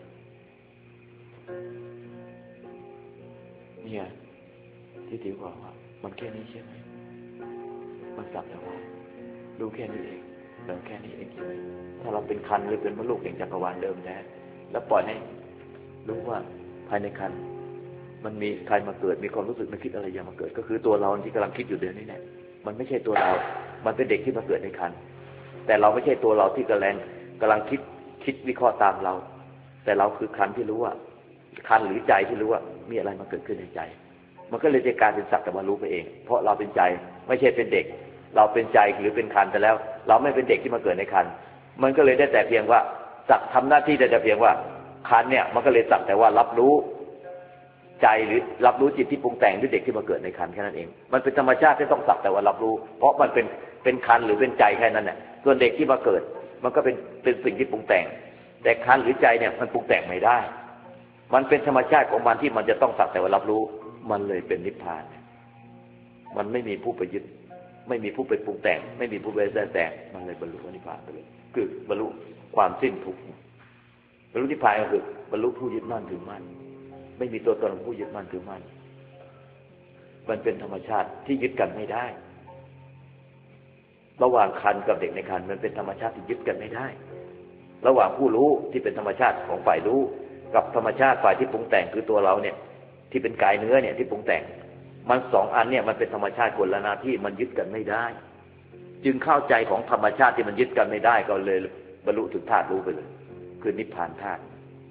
เนี่ยที่ติ๋วบอกว่ามันแค่นี้ใช่ไหมมันสักแต่ว่ารู้แค่นี้เองเดินแค่นี้เองใช่ไหมถ้าเราเป็นคันหรือเป็นมรรลุแห่งจักรวาลเดิมแท้แล้วปล่อยให้รู้ว่าภายในคันมันมีใครมาเกิดมีความรู้สึกนึกคิดอะไรอย่างมาเกิดก็คือตัวเราที่กำลังคิดอยู่เดี๋ยวนี้เนี่ยมันไม่ใช่ตัวเรามันเป็นเด็กที่มาเกิดในคันแต่เราไม่ใช่ตัวเราที่กำลังคิดวิเคราะห์ตามเราแต่เราคือคันที่รู้ว่าคันหรือใจที่รู้ว่ามีอะไรมาเกิดขึ้นในใจมันก็เลยจะกลายเป็นสักแต่ว่ารู้ไปเองเพราะเราเป็นใจไม่ใช่เป็นเด็กเราเป็นใจหรือเป็นคันแต่แล้วเราไม่เป็นเด็กที่มาเกิดในคันมันก็เลยได้แต่เพียงว่าสักทำหน้าที่ได้แต่เพียงว่าคันเนี่ยมันก็เลยสักแต่ว่ารับรู้ใจหรือรับรู้จิตที่ปรุงแต่งด้วยเด็กที่มาเกิดในคันแค่นั้นเองมันเป็นธรรมชาติที่ต้องสักแต่ว่ารับรู้เพราะมันเป็นคันหรือเป็นใจแค่นั้นแหละส่วนเด็กที่มาเกิดมันก็เป็นสิ่งที่ปรุงแต่งแต่คันหรือใจเนี่ยมันปรุงแต่งไม่ได้มันเป็นธรรมชาติของมันที่มันจะต้องสักแต่ว่ารับรู้มันเลยเป็นนิพพานมันไม่มีผู้ไปยึดไม่มีผู้ไปปรุงแต่งไม่มีผู้ไปแทรกแต่งมันเลยบรรลุนิพพานไปเลยคือบรรลุความสิ้นทุกข์บรรลุนิพพานก็คือบรรลุผู้ยึดมั่นถือมั่นไม่มีตัวตนของผู้ยึดมั่นถือมั่นมันเป็นธรรมชาติที่ยึดกันไม่ได้ระหว่างคันกับเด็กในคันมันเป็นธรรมชาติที่ยึดกันไม่ได้ระหว่างผู้รู้ที่เป็นธรรมชาติของฝ่ายรู้กับธรรมชาติฝ่ายที่ปรุงแต่งคือตัวเราเนี่ยที่เป็นกายเนื้อเนี่ยที่ปรุงแต่งมันสองอันเนี่ยมันเป็นธรรมชาติคนละหน้าที่มันยึดกันไม่ได้จึงเข้าใจของธรรมชาติที่มันยึดกันไม่ได้ก็เลยบรรลุถึงธาตุรู้ไปเลยคือนิพพานธาตุ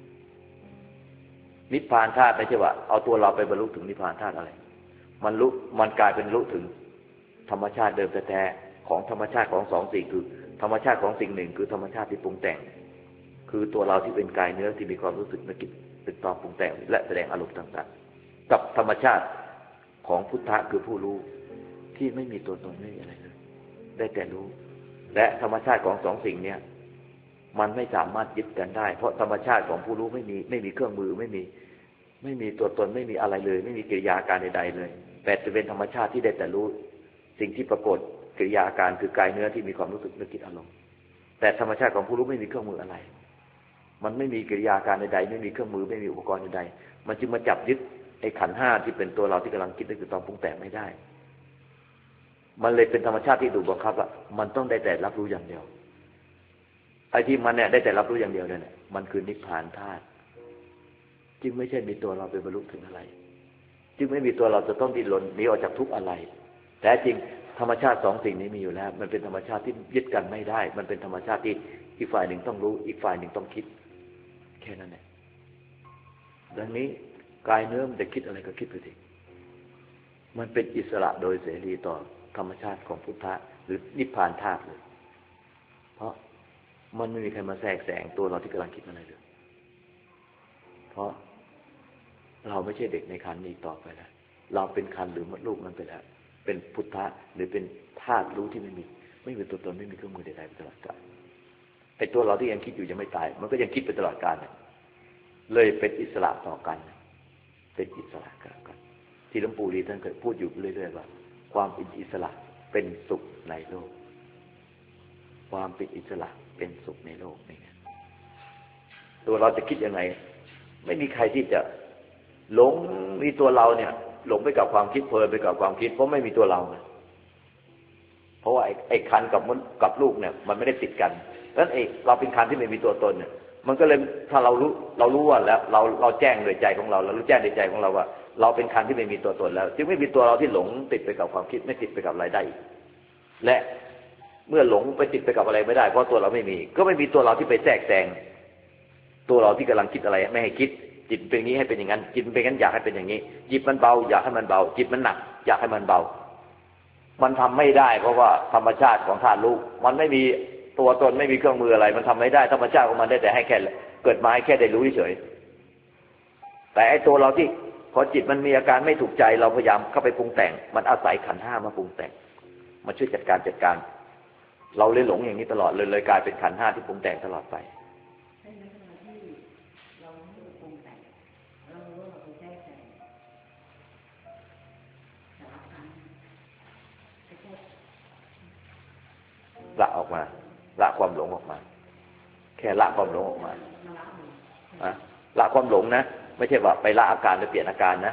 นิพพานธาตุไม่ใช่ว่าเอาตัวเราไปบรรลุถึงนิพพานธาตุอะไรมันกลายเป็นรู้ถึงธรรมชาติเดิมแท้ๆของธรรมชาติของสองสิ่งคือธรรมชาติของสิ่งหนึ่งคือธรรมชาติที่ปรุงแต่งคือตัวเราที่เป็นกายเนื้อที่มีความรู้สึกนึกคิดเป็นตอนปรุงแต่งและแสดงอารมณ์ต่างๆกับธรรมชาติของพุทธะคือผู้รู้ที่ไม่มีตัวตนไม่มีอะไรเลยได้แต่รู้และธรรมชาติของสองสิ่งเนี้ยมันไม่สามารถยึดกันได้เพราะธรรมชาติของผู้รู้ไม่มีเครื่องมือไม่มีตัวตนไม่มีอะไรเลยไม่มีกิริยาการใดๆเลยแต่จะเป็นธรรมชาติที่ได้แต่รู้สิ่งที่ปรากฏกิริยาการคือกายเนื้อที่มีความรู้สึกนึกคิดอารมณ์แต่ธรรมชาติของผู้รู้ไม่มีเครื่องมืออะไรมันไม่มีกิริยาการใดๆไม่มีเครื่องมือไม่มีอุปกรณ์ใดๆมันจึงมาจับยึดไอ้ขันธ์ห้าที่เป็นตัวเราที่กำลังคิดนึกคือตอนปรุงแต่งไม่ได้มันเลยเป็นธรรมชาติที่ถูกบังคับว่ามันต้องได้แต่รับรู้อย่างเดียวไอ้ที่มันเนี่ยได้แต่รับรู้อย่างเดียวเนี่ยมันคือนิพพานธาตุจึงไม่ใช่มีตัวเราไปบรรลุถึงอะไรจึงไม่มีตัวเราจะต้องดิ้นรนหนีออกจากทุกข์อะไรแต่จริงธรรมชาติสองสิ่งนี้มีอยู่แล้วมันเป็นธรรมชาติที่ยึดกันไม่ได้มันเป็นธรรมชาติที่อีกฝ่ายหนึ่งต้องรู้อีกฝ่ายหนึ่งต้องคิดแค่นั้นแหละดังนี้กายเนื้อมันจะคิดอะไรก็คิดไปสิมันเป็นอิสระโดยเสรีต่อธรรมชาติของพุทธะหรือนิพพานธาตุเลยเพราะมันไม่มีใครมาแทรกแซงตัวเราที่กำลังคิดอะไรเลยเพราะเราไม่ใช่เด็กในครรภ์นี้ต่อไปแล้วเราเป็นครรภ์หรือมดลูกมันไปแล้วเป็นพุทธะหรือเป็นธาตุรู้ที่ไม่มีตัวตนไม่มีเครื่องมือใดๆไปตลอดกาลไอ้ตัวเราที่ยังคิดอยู่ยังไม่ตายมันก็ยังคิดไปตลอดกาลเลยเป็นอิสระต่อกันเป็นอิสระกันที่หลวงปู่ดีท่านเคยพูดอยู่เรื่อยๆว่าความเป็นอิสระเป็นสุขในโลกความเป็นอิสระเป็นสุขในโลกนี่ตัวเราจะคิดยังไงไม่มีใครที่จะหลงมีตัวเราเนี่ยหลงไปกับความคิดเพลินไปกับความคิดเพราะไม่มีตัวเราเพราะว่าไอ้คันกับลูกเนี่ยมันไม่ได้ติดกันนั้นเราเป็นขันธ์ที่ไม่มีตัวตนเนี่ยมันก็เลยถ้าเรารู้ว่าแล้วเราแจ้งโดยใจของเรารู้แจ้งโดยใจของเราว่าเราเป็นขันธ์ที่ไม่มีตัวตนแล้วจึงไม่มีตัวเราที่หลงติดไปกับความคิดไม่ติดไปกับอะไรได้และเมื่อหลงไปติดไปกับอะไรไม่ได้เพราะตัวเราไม่มีก็ไม่มีตัวเราที่ไปแทรกแซงตัวเราที่กำลังคิดอะไรไม่ให้คิดจิตเป็นอย่างนี้ให้เป็นอย่างนั้นจิตเป็นอย่างนั้นอยากให้เป็นอย่างนี้จิตมันเบาอยากให้มันเบาจิตมันหนักอยากให้มันเบามันทำไม่ได้เพราะว่าธรรมชาติของธาตุรู้มันไม่มีตัวตนไม่มีเครื่องมืออะไรมันทำไม่ได้ธรรมชาติของมันได้แต่ให้แค่เกิดมาให้แค่ได้รู้เฉยแต่ไอ้ตัวเราที่พอจิตมันมีอาการไม่ถูกใจเราพยายามเข้าไปปรุงแต่งมันอาศัยขันธ์ห้ามาปรุงแต่งมาช่วยจัดการเราเลยหลงอย่างนี้ตลอดเลยกลายเป็นขันธ์ห้าที่ปรุงแต่งตลอดไปละออกมาละความหลงออกมาแค่ละความหลงออกมาละความหลงนะไม่ใช่ว่าไปละอาการหรือเปลี่ยนอาการนะ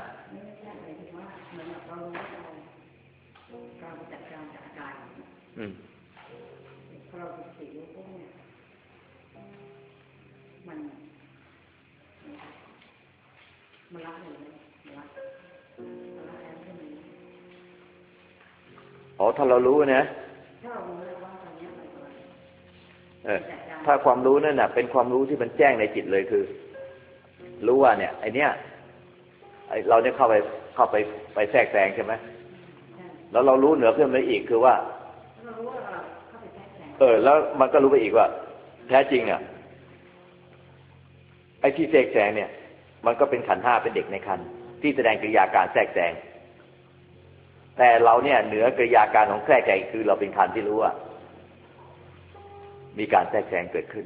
อ๋อถ้าเรารู้นะถ้าความรู้นั่นน่ะเป็นความรู้ที่มันแจ้งในจิตเลยคือรู้ว่าเนี่ยไอเนี้ยเราเนี่ยเข้าไปแทรกแซงใช่ไหมแล้วเรารู้เหนือเพื่อนไปอีกคือว่าแล้วมันก็รู้ไปอีกว่าแท้จริงอ่ะไอ้ที่แทรกแซงเนี่ยมันก็เป็นขันธ์ห้าเป็นเด็กในขันธ์ที่แสดงกิริยาการแทรกแซงแต่เราเนี่ยเหนือกริยาการของแทรกแซงคือเราเป็นขันธ์ที่รู้ว่ามีการแทรกแซงเกิดขึ้น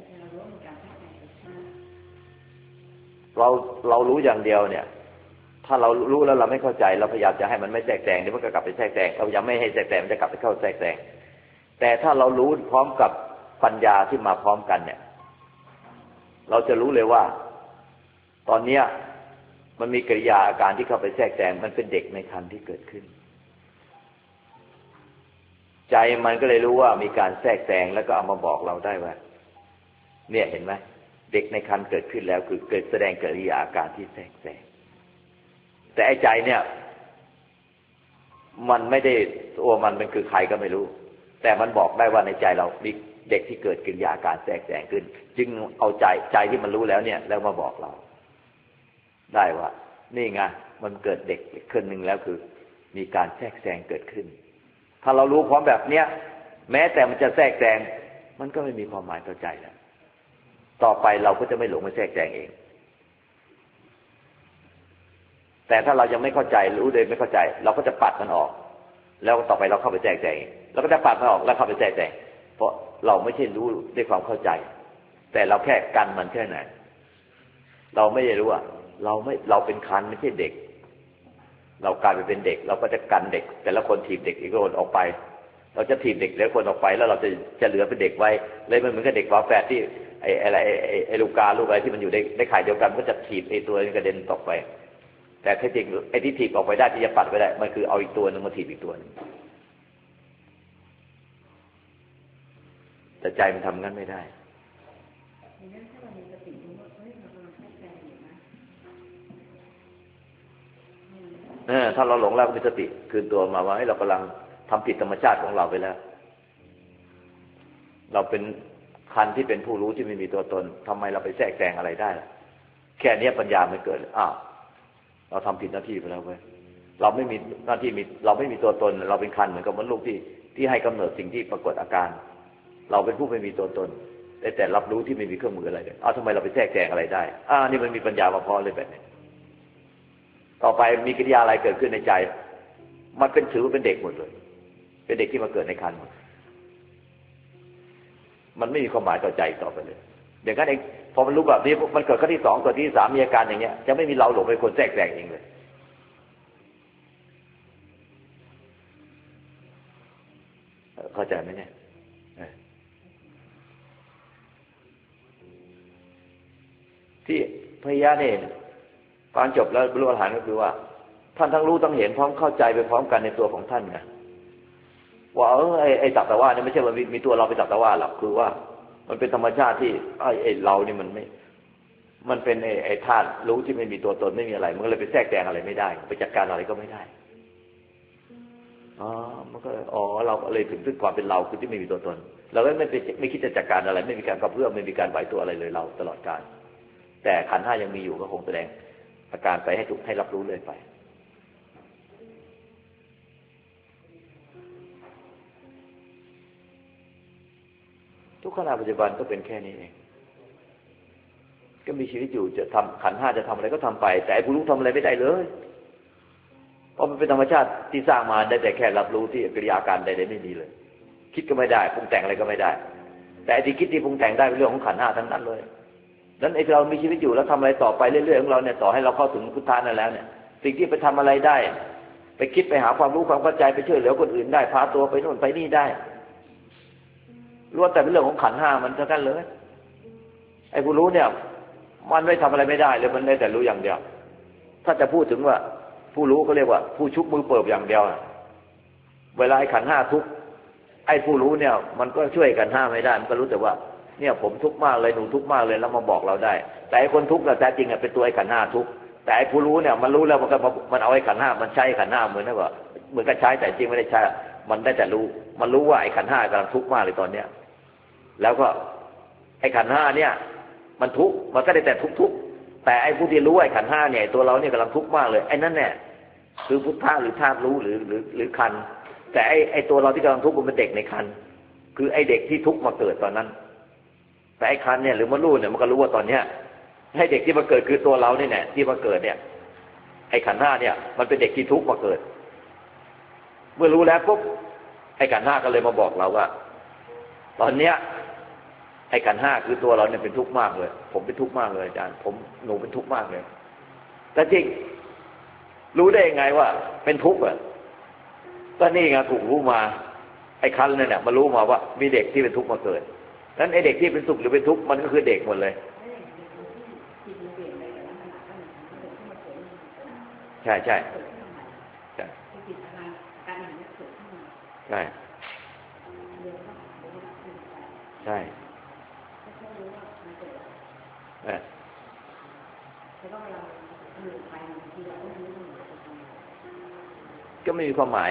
เรารู้อย่างเดียวเนี่ยถ้าเรารู้แล้วเราไม่เข้าใจเราพยายามจะให้มันไม่แทรกแซงเดี๋ยวมันก็กลับไปแทรกแซงเรายังไม่ให้แทรกแซงมันจะกลับไปเข้าแทรกแซงแต่ถ้าเรารู้พร้อมกับปัญญาที่มาพร้อมกันเนี่ยเราจะรู้เลยว่าตอนเนี้ยมันมีกิริยาอาการที่เข้าไปแทรกแซงมันเป็นเด็กในขันธ์ที่เกิดขึ้นใจมันก็เลยรู้ว่ามีการแทรกแซงแล้วก็เอามาบอกเราได้ว่าเนี่ยเห็นไหมเด็กในครรภ์เกิดขึ้นแล้วคือเกิดแสดงกิริยาอาการที่แทรกแซงแต่ไอ้ใจเนี่ยมันไม่ได้ตัวมันคือใครก็ไม่รู้แต่มันบอกได้ว่าในใจเรามีเด็กที่เกิดกิริยาอาการแทรกแซงขึ้นจึงเอาใจที่มันรู้แล้วเนี่ยแล้วมาบอกเราได้ว่านี่ไงมันเกิดเด็กคนหนึ่งแล้วคือมีการแทรกแซงเกิดขึ้นถ้าเรารู้พร้อมแบบเนี้ยแม้แต่มันจะแทรกแซงมันก็ไม่มีความหมายต่อใจแล้วต่อไปเราก็จะไม่หลงไปแทรกแซงเองแต่ถ้าเรายังไม่เข้าใจรู้เลยไม่เข้าใจเราก็จะปัดมันออกแล้วต่อไปเราเข้าไปแทรกแซงเราก็จะปัดมันออกแล้วเข้าไปแทรกแซงเพราะเราไม่ใช่รู้ด้วยความเข้าใจแต่เราแค่กันมันแค่ไหนเราไม่ได้รู้ว่าเราเป็นคันไม่ใช่เด็กเรากลายไปเป็นเด็กเราก็จะกันเด็กแต่ละคนถีบเด็กอีกคนออกไปเราจะถีบเด็กแต่ละคนออกไปแล้วเราจะเหลือเป็นเด็กไว้เลยมันเหมือนกับเด็กฝาแฝดที่ไอ้ลูกอะไรที่มันอยู่ในไข่เดียวกันก็จะถีบไอ้ตัวนี้กระเด็นตกไปแต่แท้จริงไอ้ที่ถีบออกไปได้ที่จะปัดไปได้มันคือเอาอีกตัวนึงมาถีบอีกตัวนึงแต่ใจมันทำงั้นไม่ได้ถ้าเราหลงแล้วมีสติคืนตัวมาว่าให้เรากำลังทำผิดธรรมชาติของเราไปแล้วเราเป็นขันธ์ที่เป็นผู้รู้ที่ไม่มีตัวตนทำไมเราไปแทรกแซงอะไรได้แค่นี้ปัญญาไม่เกิดเราทำผิดหน้าที่ไปแล้วเว้ยเราไม่มีหน้าที่เราไม่มีตัวตนเราเป็นขันธ์เหมือนกับมนุษย์ที่ให้กำเนิดสิ่งที่ปรากฏอาการเราเป็นผู้ไม่มีตัวตนแต่รับรู้ที่ไม่มีเครื่องมืออะไรเลยทำไมเราไปแทรกแซงอะไรได้นี่มันมีปัญญามาพอเลยแบบนี้ต่อไปมีกิริยาอะไรเกิดขึ้นในใจมันเป็นถือว่าเป็นเด็กหมดเลยเป็นเด็กที่มาเกิดในครรภ์มันไม่มีความหมายต่อใจต่อไปเลยอย่างนั้นเองพอมันรู้แบบนี้มันเกิดขั้นที่สองตัวที่สามมีอาการอย่างเงี้ยจะไม่มีเราหลงไปคนแทรกแซงเองเลยเข้าใจไหมเนี่ยที่พยาเนี่ยตอนจบแล้วบรรลุอรหันต์ก็คือว่าท่านทั้งรู้ทั้งเห็นพร้อมเข้าใจไปพร้อมกันในตัวของท่านไงว่าไอ้สักแต่ว่าเนี่ยไม่ใช่ว่ามีตัวเราไปสักแต่ว่าหรอกคือว่ามันเป็นธรรมชาติที่ไอ้เรานี่มันไม่มันเป็นไอ้ธาตุรู้ที่ไม่มีตัวตนไม่มีอะไรมันก็เลยไปแทรกแซงอะไรไม่ได้ไปจัดการอะไรก็ไม่ได้มันก็เราก็เลยถึงความเป็นเราคือที่ไม่มีตัวตนเราก็ไม่คิดจะจัดการอะไรไม่มีการกระเพื่อมไม่มีการไหวตัวอะไรเลยเราตลอดกาลแต่ขันธ์ห้ายังมีอยู่ก็คงแสดงอาการไปให้ทุกให้รับรู้เลยไปทุกขณะปัจจุบันก็เป็นแค่นี้เองก็มีชีวิตอยู่จะทำขันธ์ห้าจะทำอะไรก็ทำไปแต่ผู้รู้ทำอะไรไม่ได้เลยเพราะมันเป็นธรรมชาติที่สร้างมาได้แต่แค่รับรู้ที่กิริยาการใดๆไม่มีเลยคิดก็ไม่ได้ปรุงแต่งอะไรก็ไม่ได้แต่ที่คิดที่ปรุงแต่งได้เป็นเรื่องของขันธ์ห้าทั้งนั้นเลยนั้นไอ้เรามีชีวิตอยู่แล้วทำอะไรต่อไปเรื่อยๆของเราเนี่ยต่อให้เราเข้าถึงพุทธานั่นแล้วเนี่ยสิ่งที่ไปทำอะไรได้ไปคิดไปหาความรู้ความเข้าใจไปช่วยเหลือคนอื่นได้พาตัวไปโน่นไปนี่ได้ล้วนแต่เป็นเรื่องของขันธ์ห้ามันเท่านั้นเลยไอ้ผู้รู้เนี่ยมันไม่ทำอะไรไม่ได้เลยมันได้แต่รู้อย่างเดียวถ้าจะพูดถึงว่าผู้รู้ก็เรียกว่าผู้ชุบมือเปิบอย่างเดียวเวลาไอ้ขันธ์ห้าทุกข์ไอ้ผู้รู้เนี่ยมันก็ช่วยกันห้ามไม่ได้มันก็รู้แต่ว่าเนี่ยผมทุกข์มากเลยหนูทุกข์มากเลยแล้วมาบอกเราได้แต่ไอ้คนทุกข์แท้จริงเป็นตัวไอ้ขันธ์ห้าทุกข์แต่ไอ้ผู้รู้เนี่ยมันรู้แล้วมันเอาไอ้ขันธ์ห้ามันใช้ขันธ์ห้าเหมือนกับใช้แต่จริงไม่ได้ใช้มันได้แต่รู้มันรู้ว่าไอ้ขันธ์ห้ากำลังทุกข์มากเลยตอนเนี้ยแล้วก็ไอ้ขันธ์ห้าเนี่ยมันทุกข์มันก็ได้แต่ทุกข์แต่ไอ้ผู้ที่รู้ไอ้ขันธ์ห้าเนี่ยตัวเราเนี่ยกำลังทุกข์มากเลยไอ้นั่นเนี่ยคือพุทธะหรือธาตุรู้หรือขันธ์แต่ไอ้ตัวเราที่กำลังทุกข์มันเป็นเด็กในขันธ์คือไอ้เด็กที่ทุกข์มาเกิดตอนนั้นแต่ไอ้ขันธ์เนี่ยหรือมันรู้เนี่ยมันก็รู้ว่าตอนเนี้ยให้เด็กที่มาเกิดคือตัวเราเนี่ยที่มาเกิดเนี่ยไอ้ขันธ์ห้าเนี่ยมันเป็นเด็กที่ทุกข์มาเกิดเมื่อรู้แล้วปุ๊บไอ้ขันธ์ห้าก็เลยมาบอกเราว่าตอนเนี้ยไอ้ขันธ์ห้าคือตัวเราเนี่ยเป็นทุกข์มากเลยผมเป็นทุกข์มากเลยอาจารย์หนูเป็นทุกข์มากเลยแต่จริงรู้ได้ยังไงว่าเป็นทุกข์ก็นี่ไงถูกรู้มาไอ้คันเนี่ยมารู้มาว่ามีเด็กที่เป็นทุกข์มาเกิดนั้นไอ้เด็กที่เป็นสุขหรือเป็นทุกข์มันก็คือเด็กหมดเลยใช่ใช่ใช่ใช่ใช่ก็ไม่มีความหมาย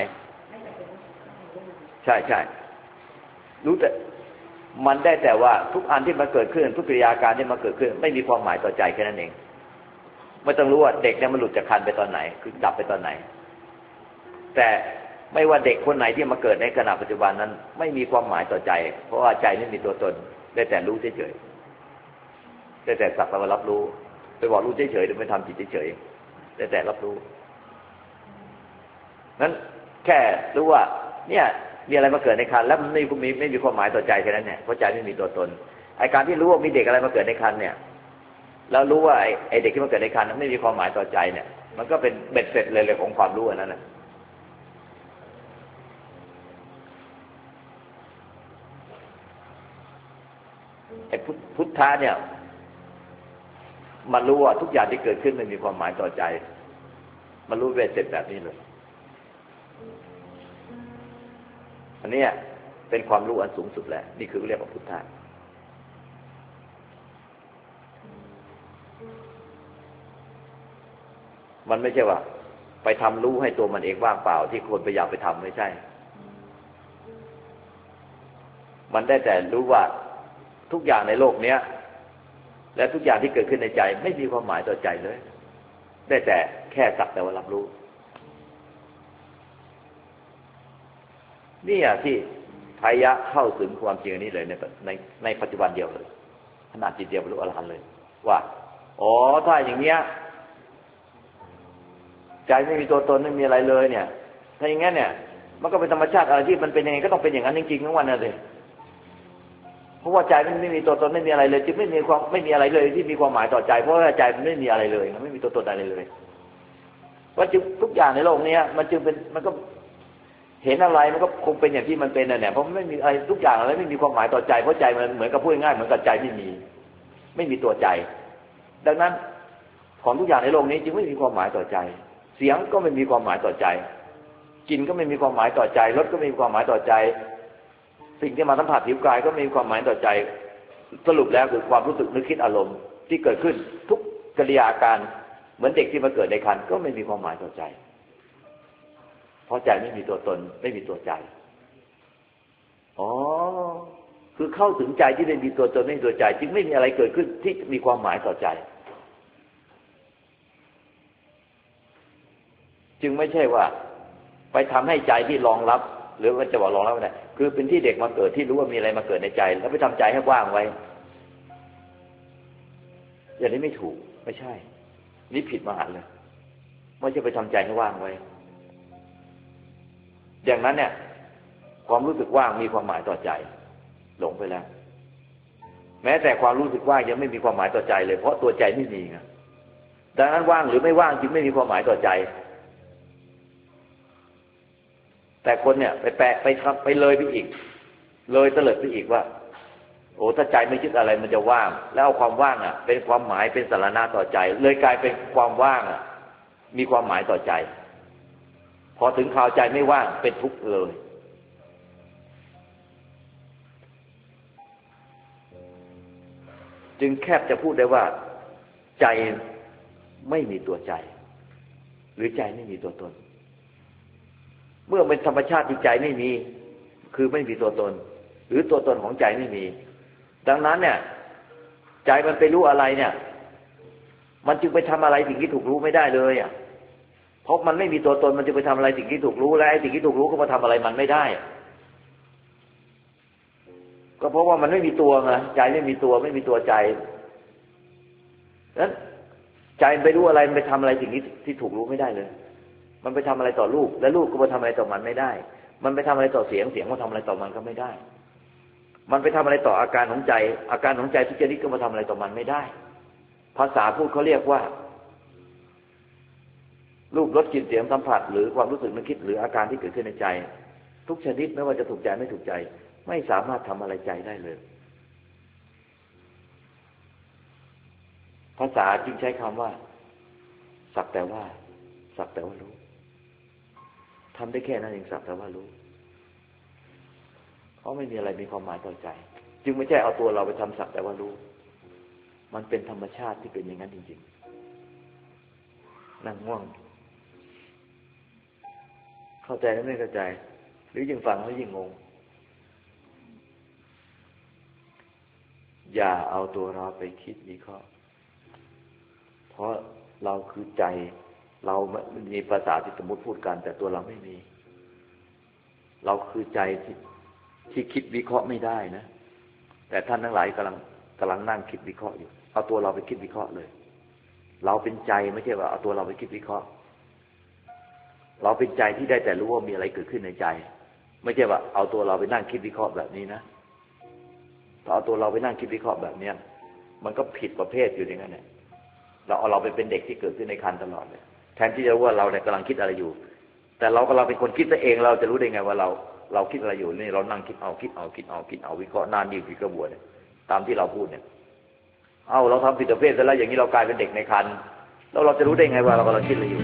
ใช่ใช่รู้แต่มันได้แต่ว่าทุกอันที่มาเกิดขึ้นทุกกิริยาการที่มาเกิดขึ้นไม่มีความหมายต่อใจแค่นั้นเองไม่ต้องรู้ว่าเด็กเนี่ยมันหลุดจากคันไปตอนไหนคือดับไปตอนไหนแต่ไม่ว่าเด็กคนไหนที่มาเกิดในขณะปัจจุบันนั้นไม่มีความหมายต่อใจเพราะว่าใจไม่มีตัวตนได้แต่รู้เฉยๆได้แต่สักแต่ว่ารับรู้ไปบอกรู้เฉยๆหรือไม่ทำจิตเฉยๆได้แต่รับรู้นั้นแค่รู้ว่าเนี่ยมีอะไรมาเกิดในครรภ์แล้วมันไม่มีความหมายต่อใจแค่นั้นเนี่ยเพราะใจไม่มีตัวตนไอ้การที่รู้ว่ามีเด็กอะไรมาเกิดในครรภ์เนี่ยแล้วรู้ว่าไอ้เด็กที่มาเกิดในครรภ์นั้นไม่มีความหมายต่อใจเนี่ยมันก็เป็นเบ็ดเสร็จเลยของความรู้อันนั้นน่ะไอ้พุทธะเนี่ยมันรู้ว่าทุกอย่างที่เกิดขึ้นไม่มีความหมายต่อใจมันรู้เบ็ดเสร็จแบบนี้เลยอันนี้เป็นความรู้อันสูงสุดแหละนี่คือเรียกว่าพุทธะมันไม่ใช่ว่าไปทำรู้ให้ตัวมันเองว่างเปล่าที่คนพยายามไปทำไม่ใช่มันได้แต่รู้ว่าทุกอย่างในโลกเนี้ยและทุกอย่างที่เกิดขึ้นในใจไม่มีความหมายต่อใจเลยได้แต่แค่สักแต่ว่ารับรู้นี่ที่พยะเข้าถึงความจริงนี้เลยในปัจจุบันเดียวเลยขนาดจิตเดียวบรรลุอรหันต์เลยว่าอ๋อถ้าอย่างเงี้ยใจไม่มีตัวตนไม่มีอะไรเลยเนี่ยถ้าอย่างงั้นเนี่ยมันก็เป็นธรรมชาติอะไรที่มันเป็นยังไงก็ต้องเป็นอย่างนั้นจริงๆทั้งวันนั่นเลยเพราะว่าใจมันไม่มีตัวตนไม่มีอะไรเลยจึงไม่มีอะไรเลยที่มีความหมายต่อใจเพราะว่าใจมันไม่มีอะไรเลยมันไม่มีตัวตนอะไรเลยว่าจึงทุกอย่างในโลกนี้มันจึงเป็นมันก็เห็นอะไรมันก็คงเป็นอย่างที่มันเป็นน่ะเนี่ยเพราะไม่มีอะไรทุกอย่างอะไรไม่มีความหมายต่อใจเพราะใจมันเหมือนกับพูดง่ายเหมือนกับใจไม่มีตัวใจดังนั้นของทุกอย่างในโลกนี้จึงไม่มีความหมายต่อใจเสียงก็ไม่มีความหมายต่อใจกลิ่นก็ไม่มีความหมายต่อใจรสก็ไม่มีความหมายต่อใจสิ่งที่มาสัมผัสผิวกายก็ไม่มีความหมายต่อใจสรุปแล้วคือความรู้สึกนึกคิดอารมณ์ที่เกิดขึ้นทุกกิริยาการเหมือนเด็กที่มาเกิดในครรภ์ก็ไม่มีความหมายต่อใจเพราะใจไม่มีตัวตนไม่มีตัวใจอ๋อคือเข้าถึงใจที่ไม่มีตัวตนไม่มีตัวใจจึงไม่มีอะไรเกิดขึ้นที่มีความหมายต่อใจจึงไม่ใช่ว่าไปทำให้ใจที่รองรับหรือว่าจะว่ารองรับไม่ได้คือเป็นที่เด็กมาเกิดที่รู้ว่ามีอะไรมาเกิดในใจแล้วไปทำใจให้ว่างไว้อย่างนี้ไม่ถูกไม่ใช่นี่ผิดมหันต์เลยไม่ใช่ไปทำใจให้ว่างไว้อย่างนั้นเนี่ยความรู้สึกว่างมีความหมายต่อใจหลงไปแล้วแม้แต่ความรู้สึกว่างยังไม่มีความหมายต่อใจเลยเพราะตัวใจไม่มีไงดังนั้นว่างหรือไม่ว่างจึงไม่มีความหมายต่อใจแต่คนเนี่ยไปแปะไปเลยไปอีกเลยเตลิดไปอีกว่าโอ้ถ้าใจไม่คิดอะไรมันจะว่างแล้วเอาความว่างอ่ะเป็นความหมายเป็นสาระต่อใจเลยกลายเป็นความว่างอ่ะมีความหมายต่อใจพอถึงข่าวใจไม่ว่างเป็นทุกข์เลยจึงแคบจะพูดได้ว่าใจไม่มีตัวใจหรือใจไม่มีตัวตนเมื่อเป็นธรรมชาติที่ใจไม่มีคือไม่มีตัวตนหรือตัวตนของใจไม่มีดังนั้นเนี่ยใจมันไปรู้อะไรเนี่ยมันจึงไปทำอะไรสิ่งที่ถูกรู้ไม่ได้เลยอ่ะเพราะมันไม่มีตัวตนมันจะไปทำอะไรสิ่งที่ถูกรู้และไอ้สิ่งที่ถูกรู้ก็มาทำอะไรมันไม่ได้ก็เพราะว่ามันไม่มีตัวไงใจไม่มีตัวไม่มีตัวใจนั้นใจไปรู้อะไรมันไปทำอะไรสิ่งที่ถูกรู้ไม่ได้เลยมันไปทำอะไรต่อรูปและรูปก็มาทำอะไรต่อมันไม่ได้มันไปทำอะไรต่อเสียงเสียงมาทำอะไรต่อมันก็ไม่ได้มันไปทำอะไรต่ออาการของใจอาการของใจทุกชนิดก็มาทำอะไรต่อมันไม่ได้ภาษาพูดเขาเรียกว่ารูปรสกลิ่นเสียงสัมผัสหรือความรู้สึกนึกคิดหรืออาการที่เกิดขึ้นในใจทุกชนิดไม่ว่าจะถูกใจไม่ถูกใจไม่สามารถทำอะไรใจได้เลยภาษาจึงใช้คำว่าสักแต่ว่ารู้ทำได้แค่นั้นเองสักแต่ว่ารู้เพราะไม่มีอะไรมีความหมายต่อใจจึงไม่ใช่เอาตัวเราไปทำสักแต่ว่ารู้มันเป็นธรรมชาติที่เป็นอย่างนั้นจริงๆนั่งง่วงเข้าใจแล้วไม่เข้าใจหรือยิ่งฟังแล้วยิ่งงงอย่าเอาตัวเราไปคิดวิเคราะห์เพราะเราคือใจเรามีภาษาที่สมมติพูดกันแต่ตัวเราไม่มีเราคือใจที่คิดวิเคราะห์ไม่ได้นะแต่ท่านทั้งหลายกำลังนั่งคิดวิเคราะห์อยู่เอาตัวเราไปคิดวิเคราะห์เลยเราเป็นใจไม่ใช่ว่าเอาตัวเราไปคิดวิเคราะห์เราเป็นใจที่ได้แต่รู้ว่ามีอะไรเกิดขึ้นในใจไม่ใช่ว่าเอาตัวเราไปนั่งคิดวิเคราะห์แบบนี้นะถ้าเอาตัวเราไปนั่งคิดวิเคราะห์แบบเนี้ยมันก็ผิดประเภทอยู่อย่างนั้นแหละเราเอาเราไปเป็นเด็กที่เกิดขึ้นในครรภ์ตลอดเลยแทนที่จะรู้ว่าเราเนี่ยกำลังคิดอะไรอยู่แต่เราเป็นคนคิดซะเองเราจะรู้ได้ไงว่าเราคิดอะไรอยู่นี่เรานั่งคิดเอาวิเคราะห์นานยิ่งผิดกระบวนตามที่เราพูดเนี่ยเราทำผิดประเภทซะแล้วอย่างนี้เรากลายเป็นเด็กในครรภ์แล้วเราจะรู้ได้ไงว่าเรากำลังคิดอะไรอยู่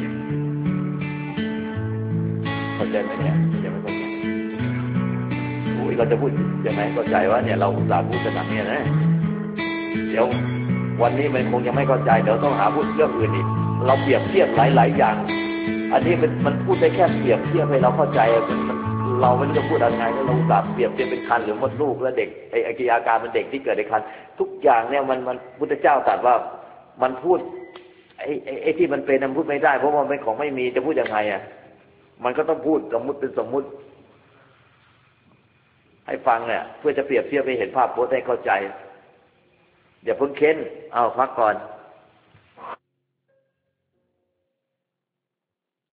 เข้าใจไหมเนี่ยยังไม่เข้าใจเราจะพูดยังไงเข้าใจว่าเนี่ยเราอุตส่าห์พูดขนาดนี้นะเดี๋ยววันนี้มันคงยังไม่เข้าใจเดี๋ยวต้องหาพูดเรื่องอื่นอีกเราเปรียบเทียบหลายอย่างอันนี้มันพูดได้แค่เปรียบเทียบให้เราเข้าใจเราไม่รู้จะพูดอะไรแล้วเราอุตส่าห์เปรียบเทียบเป็นคันหรือมดลูกและเด็กไอ้กิริยาการเป็นเด็กที่เกิดในคันทุกอย่างเนี่ยมันพุทธเจ้าตรัสว่ามันพูดไอ้ที่มันเป็นมันพูดไม่ได้เพราะมันเป็นของไม่มีจะพูดยังไงอ่ะมันก็ต้องพูดสมมุติเป็นสมมุติให้ฟังเนี่ยเพื่อจะเปรียบเทียบให้เห็นภาพโพสให้เข้าใจอย่าพ้นเค้นพักก่อน